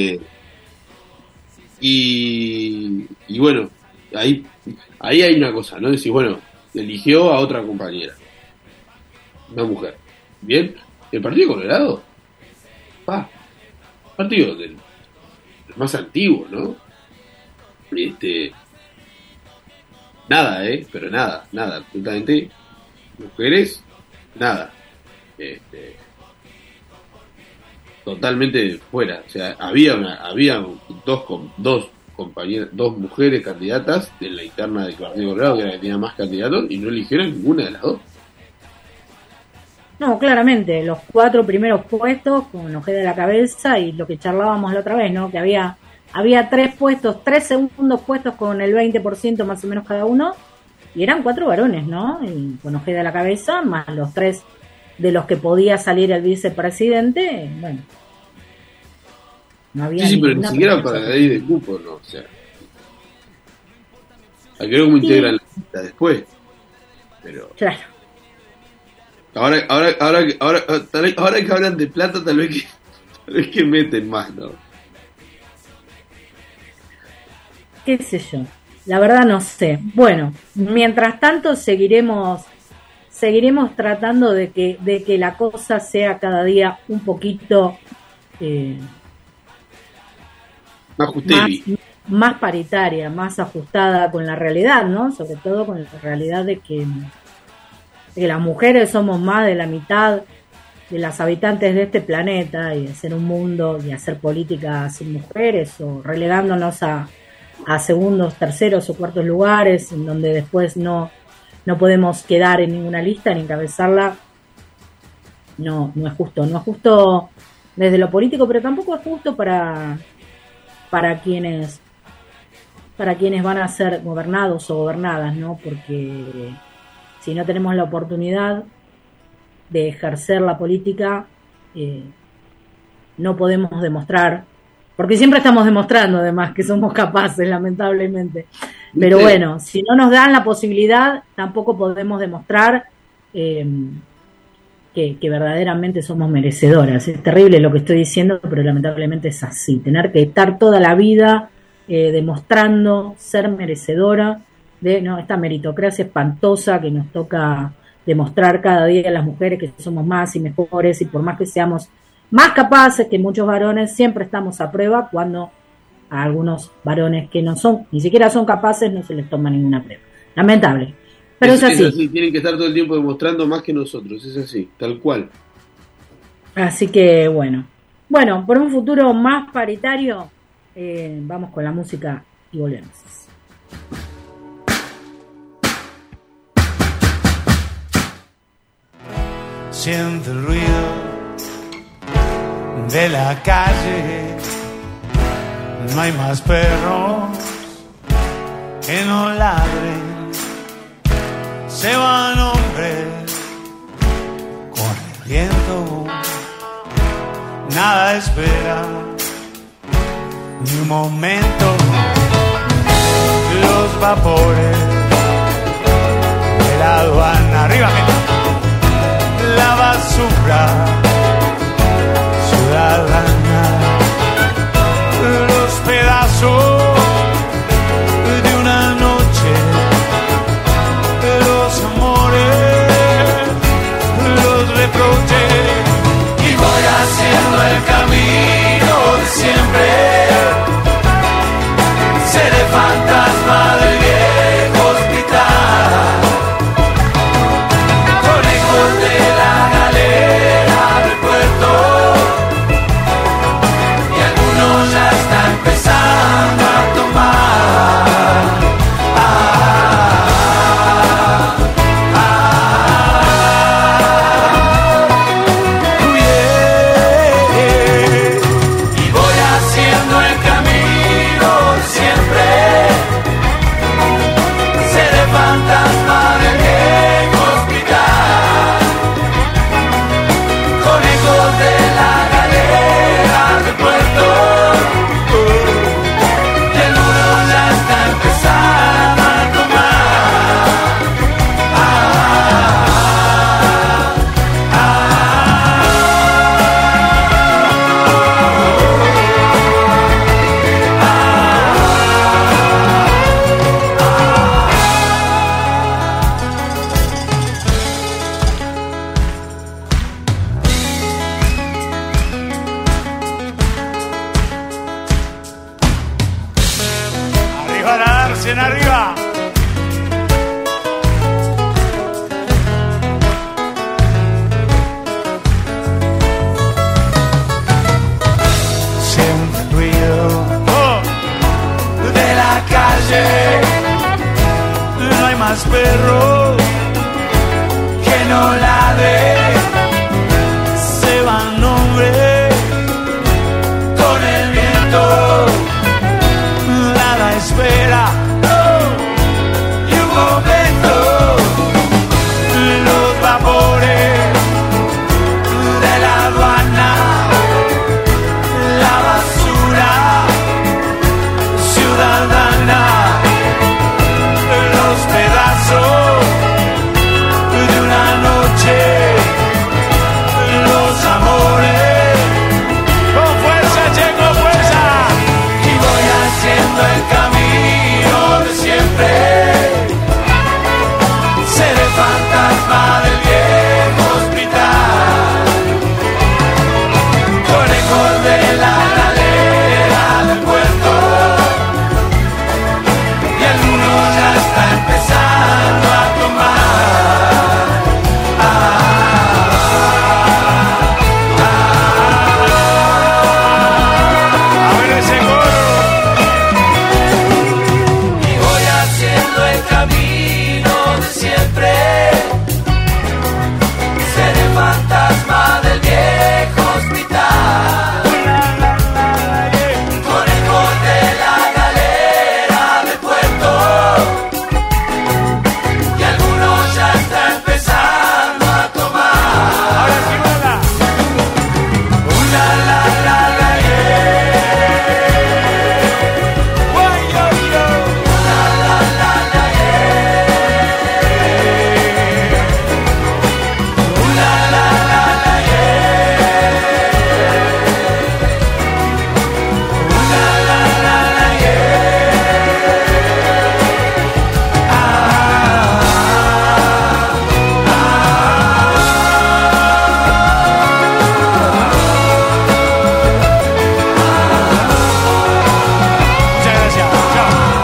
Y bueno, ahí hay una cosa, ¿no? Decir, bueno, eligió a otra compañera, una mujer. Bien, el Partido Colorado, partido del más antiguo, ¿no? nada, pero nada, absolutamente. Mujeres, nada. Totalmente fuera. O sea, había dos compañeras, dos mujeres candidatas de la interna del Partido Colorado, que era la que tenía más candidatos, y no eligieron ninguna de las dos. No, claramente, los 4 primeros puestos con Ojeda a la cabeza, y lo que charlábamos la otra vez, ¿no? Que había 3 segundos puestos con el 20% más o menos cada uno, y eran 4 varones, ¿no? Y con Ojeda a la cabeza, más los 3 de los que podía salir el vicepresidente, bueno. No había pero ni siquiera para la ley de cupo, ¿no? O sea, hay que ver cómo integran la lista después. Pero claro. Ahora que hablan de plata, tal vez que meten más, ¿no? Qué sé yo, la verdad no sé. Bueno, mientras tanto seguiremos tratando de que la cosa sea cada día un poquito más paritaria, más ajustada con la realidad, ¿no? Sobre todo con la realidad de que las mujeres somos más de la mitad de las habitantes de este planeta, y hacer un mundo y hacer política sin mujeres, o relegándonos a segundos, terceros o cuartos lugares, en donde después no podemos quedar en ninguna lista ni encabezarla, no es justo desde lo político, pero tampoco es justo para quienes van a ser gobernados o gobernadas, ¿no? Porque si no tenemos la oportunidad de ejercer la política, no podemos demostrar, porque siempre estamos demostrando además que somos capaces, lamentablemente. Pero bueno, si no nos dan la posibilidad, tampoco podemos demostrar que verdaderamente somos merecedoras. Es terrible lo que estoy diciendo, pero lamentablemente es así. Tener que estar toda la vida demostrando ser merecedora de esta meritocracia espantosa que nos toca demostrar cada día a las mujeres, que somos más y mejores, y por más que seamos más capaces que muchos varones, siempre estamos a prueba, cuando a algunos varones que ni siquiera son capaces, no se les toma ninguna prueba. Lamentable. Pero es así. Tienen que estar todo el tiempo demostrando más que nosotros, es así, tal cual. Así que bueno, por un futuro más paritario, vamos con la música y volvemos. Siente el ruido de la calle, no hay más perros que no ladren. Se van hombres con el viento, nada espera ni un momento. Los vapores de la aduana, arriba, la basura ciudadana, los pedazos de una noche, los amores, los reproches, y voy haciendo el camino de siempre. Seré fantasma del viejo hospital, con ecos de la galera más perro que no ladre, se van hombre con el viento, nada espera, y un momento, los vapores de la aduana, la basura ciudadana, los pedazos de una noche, los amores, con fuerza, che, con fuerza, y voy haciendo el camino de siempre, seré fantasma del viejo hospital, conejo de la galera del puerto, y algunos ya está empezando a tomar. A ver ese coro. Y voy haciendo el camino de siempre, seré fantasma del viejo hospital, conejo de la galera del puerto, y algunos ya están empezando a tomar. Ahora sí, vuela. La la la la Guay, yo, yo. La la la la La la la la La la la la Muchas gracias. Chao.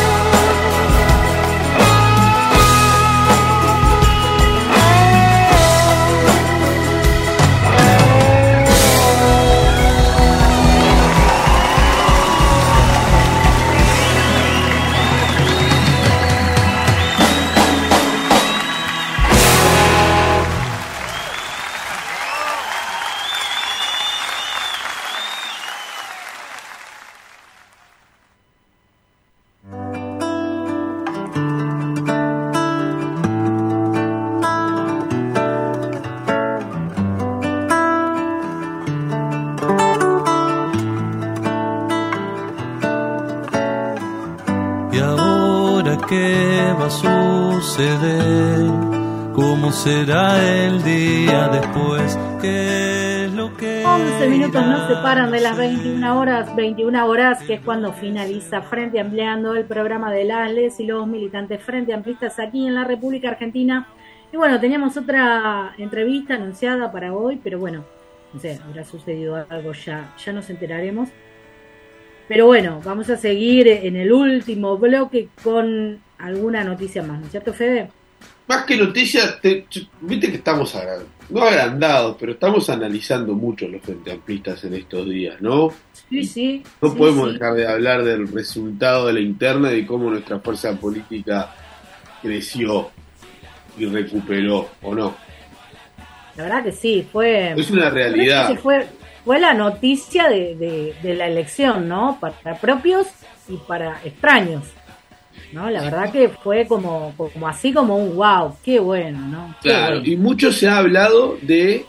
¿Y ahora qué va a suceder? ¿Cómo será el día después? ¿Qué es lo que 11 minutos irá nos separan de las a ser? 21 horas, que es cuando finaliza Frente Ampliando, el programa de las les y los militantes frente amplistas aquí en la República Argentina. Y bueno, teníamos otra entrevista anunciada para hoy, pero bueno, no sé, habrá sucedido algo, ya nos enteraremos. Pero bueno, vamos a seguir en el último bloque con alguna noticia más, ¿no es cierto, Fede? Más que noticias, viste que estamos no agrandados, pero estamos analizando mucho los frente amplistas en estos días, ¿no? Sí, sí. No sí, podemos sí. dejar de hablar del resultado de la interna y de cómo nuestra fuerza política creció y recuperó, ¿o no? La verdad que sí, fue... Es una realidad. Sí, fue la noticia de la elección, ¿no? Para propios y para extraños, ¿no? La verdad que fue como así como un wow, qué bueno, ¿no? Qué Claro, bueno. y mucho se ha hablado de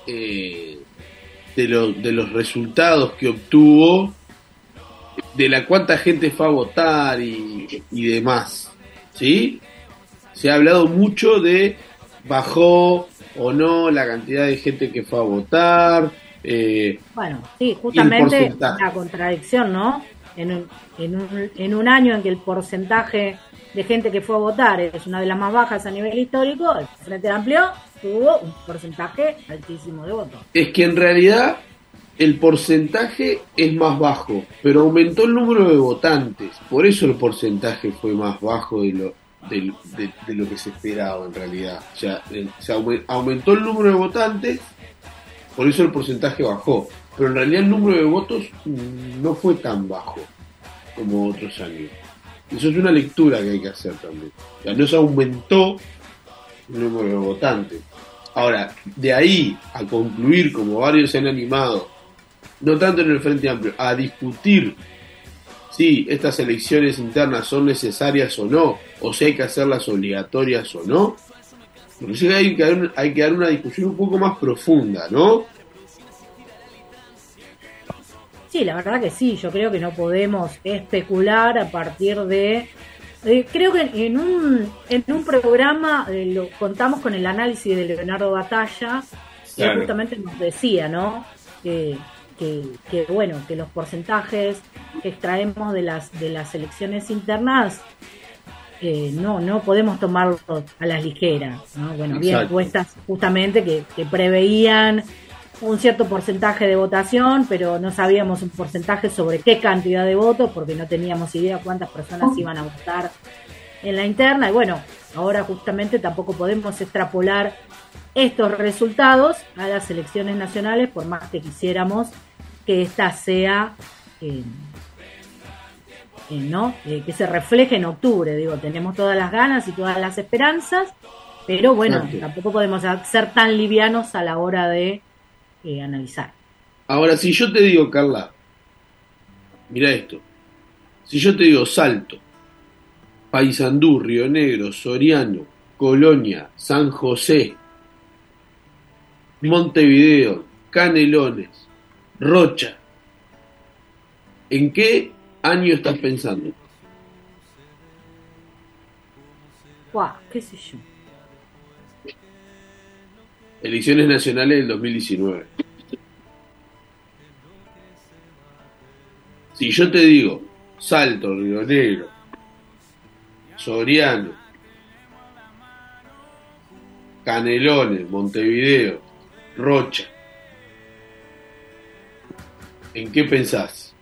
los resultados que obtuvo, de la cuánta gente fue a votar y demás, ¿sí? Se ha hablado mucho de bajó o no la cantidad de gente que fue a votar. Bueno, sí, justamente porcentaje. la contradicción, ¿no? En un año en que el porcentaje de gente que fue a votar es una de las más bajas a nivel histórico, el Frente Amplio tuvo un porcentaje altísimo de votos. Es que en realidad el porcentaje es más bajo, pero aumentó el número de votantes, por eso el porcentaje fue más bajo de lo que se esperaba en realidad. O sea, aumentó el número de votantes, por eso el porcentaje bajó, pero en realidad el número de votos no fue tan bajo como otros años. Eso es una lectura que hay que hacer también. O sea, no se aumentó el número de votantes. Ahora, de ahí a concluir, como varios se han animado, no tanto en el Frente Amplio, a discutir si estas elecciones internas son necesarias o no, o si hay que hacerlas obligatorias o no, porque sí hay que dar una discusión un poco más profunda, ¿no? Sí, la verdad que sí, yo creo que no podemos especular a partir de... creo que en un programa lo contamos con el análisis de Leonardo Batalla, Claro. que justamente nos decía, ¿no? Que bueno, que los porcentajes que extraemos de las elecciones internas no podemos tomarlos a las ligeras, ¿no? Bueno, había Exacto. encuestas justamente que preveían un cierto porcentaje de votación, pero no sabíamos un porcentaje sobre qué cantidad de votos, porque no teníamos idea cuántas personas iban a votar en la interna. Y bueno, ahora justamente tampoco podemos extrapolar estos resultados a las elecciones nacionales, por más que quisiéramos que esta sea ¿no? Que se refleje en octubre. Digo, tenemos todas las ganas y todas las esperanzas, pero bueno, Exacto. tampoco podemos ser tan livianos a la hora de analizar. Ahora, si yo te digo, Carla, mira esto, si yo te digo Salto, Paysandú, Río Negro, Soriano, Colonia, San José, Montevideo, Canelones, Rocha, ¿en qué año estás pensando? Guau, qué sé yo. Elecciones nacionales del 2019. Si yo te digo Salto, Río Negro, Soriano, Canelones, Montevideo, Rocha, ¿en qué pensás?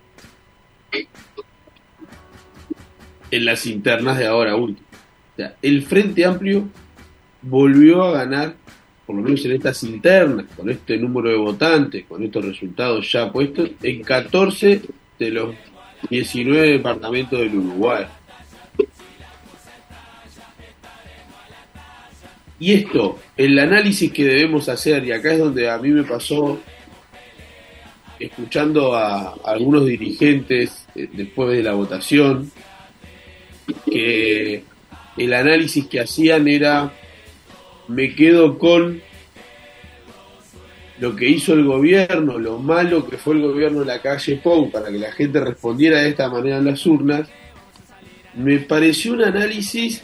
En las internas de ahora último. O sea, el Frente Amplio volvió a ganar, por lo menos en estas internas, con este número de votantes, con estos resultados ya puestos, en 14 de los 19 departamentos del Uruguay. Y esto, el análisis que debemos hacer, y acá es donde a mí me pasó, escuchando a algunos dirigentes después de la votación, que el análisis que hacían era: me quedo con lo que hizo el gobierno, lo malo que fue el gobierno de la calle Pou para que la gente respondiera de esta manera en las urnas. Me pareció un análisis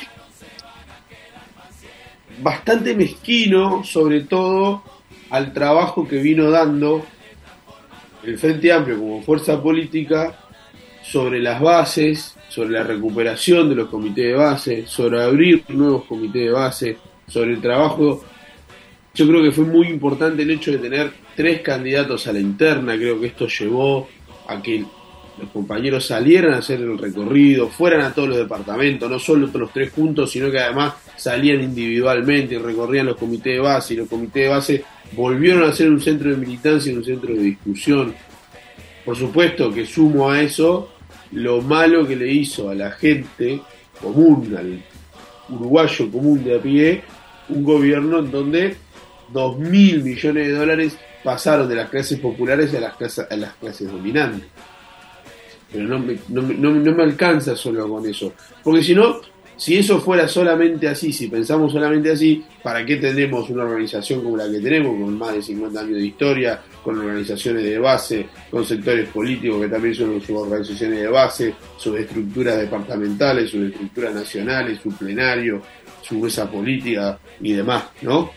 bastante mezquino, sobre todo al trabajo que vino dando el Frente Amplio como fuerza política sobre las bases, sobre la recuperación de los comités de base, sobre abrir nuevos comités de base, sobre el trabajo. Yo creo que fue muy importante el hecho de tener 3 candidatos a la interna. Creo que esto llevó a que los compañeros salieran a hacer el recorrido, fueran a todos los departamentos, no solo los 3 juntos, sino que además salían individualmente y recorrían los comités de base, y los comités de base volvieron a ser un centro de militancia y un centro de discusión. Por supuesto que sumo a eso lo malo que le hizo a la gente común, al uruguayo común de a pie, un gobierno en donde 2.000 millones de dólares pasaron de las clases populares a las clases dominantes. Pero no me alcanza solo con eso, porque si no, si eso fuera solamente así, si pensamos solamente así, ¿para qué tenemos una organización como la que tenemos, con más de 50 años de historia, con organizaciones de base, con sectores políticos que también son sus organizaciones de base, sus estructuras departamentales, sus estructuras nacionales, su plenario, su mesa política y demás, ¿no?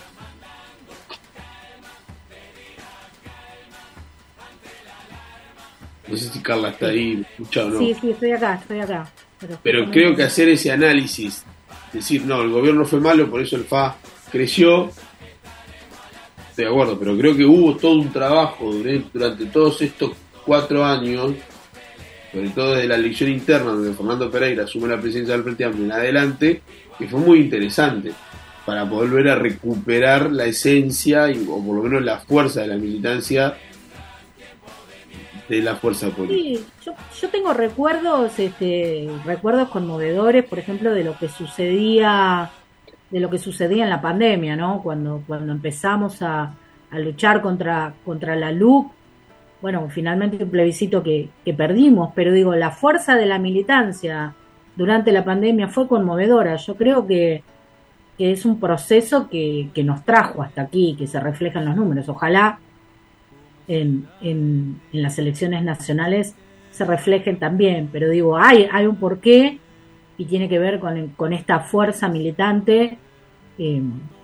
No sé si Carla está ahí, ¿me escucha o no? Sí, estoy acá. Pero creo que hacer ese análisis, decir, no, el gobierno fue malo, por eso el FA creció, estoy de acuerdo, pero creo que hubo todo un trabajo durante todos estos 4 años, sobre todo desde la elección interna, donde Fernando Pereira asume la presidencia del Frente Amplio en adelante, que fue muy interesante para volver a recuperar la esencia, o por lo menos la fuerza de la militancia de la fuerza política. Sí, yo tengo recuerdos conmovedores, por ejemplo, de lo que sucedía en la pandemia, ¿no? Cuando empezamos a luchar contra la LUC. Bueno, finalmente un plebiscito que perdimos, pero digo, la fuerza de la militancia durante la pandemia fue conmovedora. Yo creo que es un proceso que nos trajo hasta aquí, que se refleja en los números. Ojalá en las elecciones nacionales se reflejen también, pero digo, hay un porqué y tiene que ver con esta fuerza militante que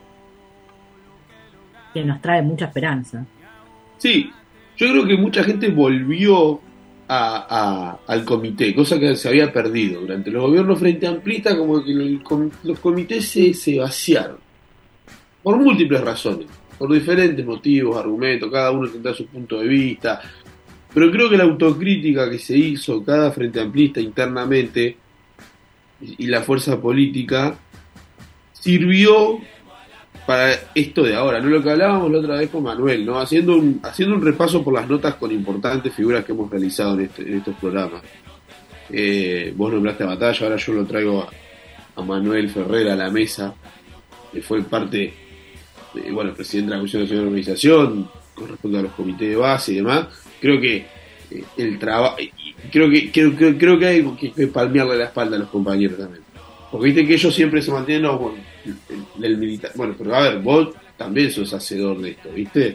nos trae mucha esperanza. Sí, yo creo que mucha gente volvió al comité, cosa que se había perdido durante los gobiernos frente amplistas, como que los comités se vaciaron por múltiples razones, por diferentes motivos, argumentos, cada uno tendrá su punto de vista, pero creo que la autocrítica que se hizo cada frente amplista internamente y la fuerza política sirvió para esto de ahora, ¿no? Lo que hablábamos la otra vez con Manuel, ¿no? Haciendo un repaso por las notas con importantes figuras que hemos realizado en estos programas. Vos nombraste a Batalla, ahora yo lo traigo a Manuel Ferrera a la mesa, que fue parte, presidente de la Comisión Nacional de Organización, con respecto a los comités de base y demás. Creo que el trabajo, creo que hay que palmearle la espalda a los compañeros también. Porque viste que ellos siempre se mantienen el militar. Bueno, pero a ver, vos también sos hacedor de esto, ¿viste?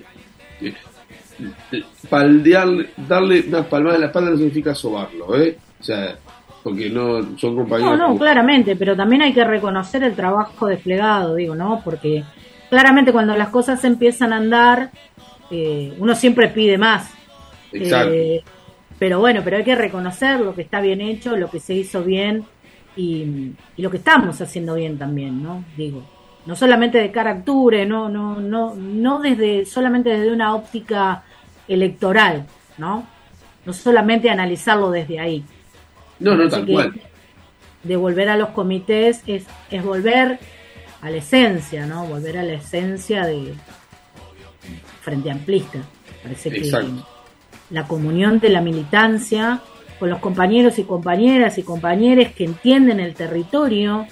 Darle una palmada en la espalda no significa sobarlo, ¿eh? O sea, porque no son compañeros. No, claramente, pero también hay que reconocer el trabajo desplegado, digo, ¿no? Porque claramente cuando las cosas empiezan a andar, uno siempre pide más. Exacto. Pero hay que reconocer lo que está bien hecho, lo que se hizo bien. Y lo que estamos haciendo bien también, ¿no? Digo, no solamente de cara a octubre, no solamente desde una óptica electoral, ¿no? No solamente analizarlo desde ahí. No, tal cual. De volver a los comités es volver a la esencia, ¿no? Volver a la esencia de Frente Amplista. Parece que la comunión de la militancia con los compañeros y compañeras y compañeres que entienden el territorio,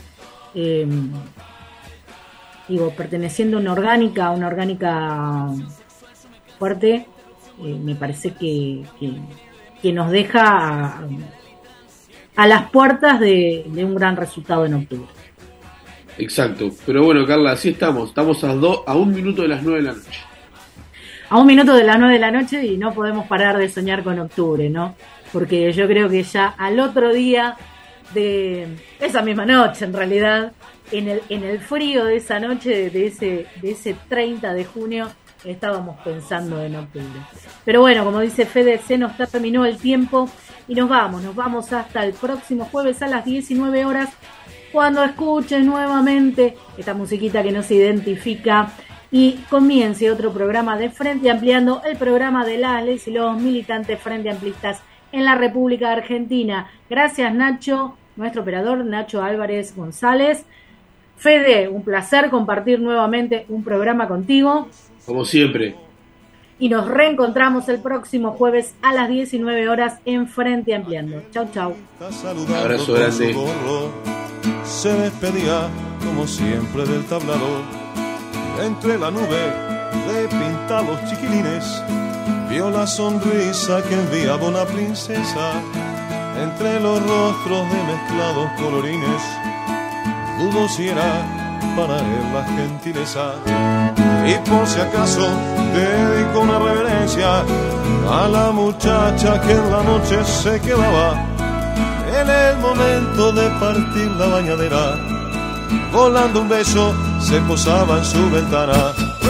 perteneciendo a una orgánica fuerte, me parece que nos deja a las puertas de un gran resultado en octubre. Exacto, pero bueno, Carla, así estamos a 1 minuto de las 9 de la noche. A 1 minuto de las 9 de la noche y no podemos parar de soñar con octubre, ¿no? Porque yo creo que ya al otro día de esa misma noche, en realidad, en el frío de esa noche, de ese 30 de junio, estábamos pensando en octubre. Pero bueno, como dice Fede, se nos terminó el tiempo y nos vamos hasta el próximo jueves a las 19 horas, cuando escuchen nuevamente esta musiquita que nos identifica y comience otro programa de Frente Ampliando, el programa de las y los militantes Frente Amplistas en la República Argentina. Gracias, Nacho, nuestro operador, Nacho Álvarez González. Fede, un placer compartir nuevamente un programa contigo. Como siempre. Y nos reencontramos el próximo jueves a las 19 horas en Frente Ampliando. Chau, chau. Un abrazo grande. Se despedía, como siempre, del tablador. Entre la nube de pintados chiquilines, vio la sonrisa que enviaba una princesa. Entre los rostros de mezclados colorines, dudo si era para él la gentileza. Y por si acaso dedico una reverencia a la muchacha que en la noche se quedaba en el momento de partir la bañadera. Volando un beso se posaba en su ventana.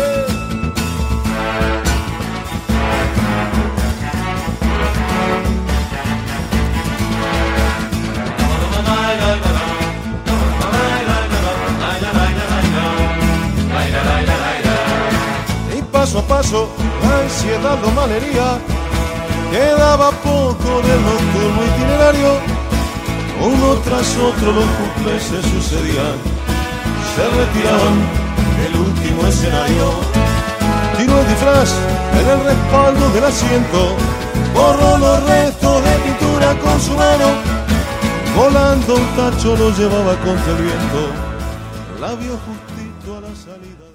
Paso a paso, la ansiedad lo malhería. Quedaba poco del nocturno itinerario. Uno tras otro los cumples se sucedían. Se retiraban del último escenario. Tiró el disfraz en el respaldo del asiento. borró los restos de pintura con su mano. Volando un tacho lo llevaba contra el viento, la vio justito a la salida.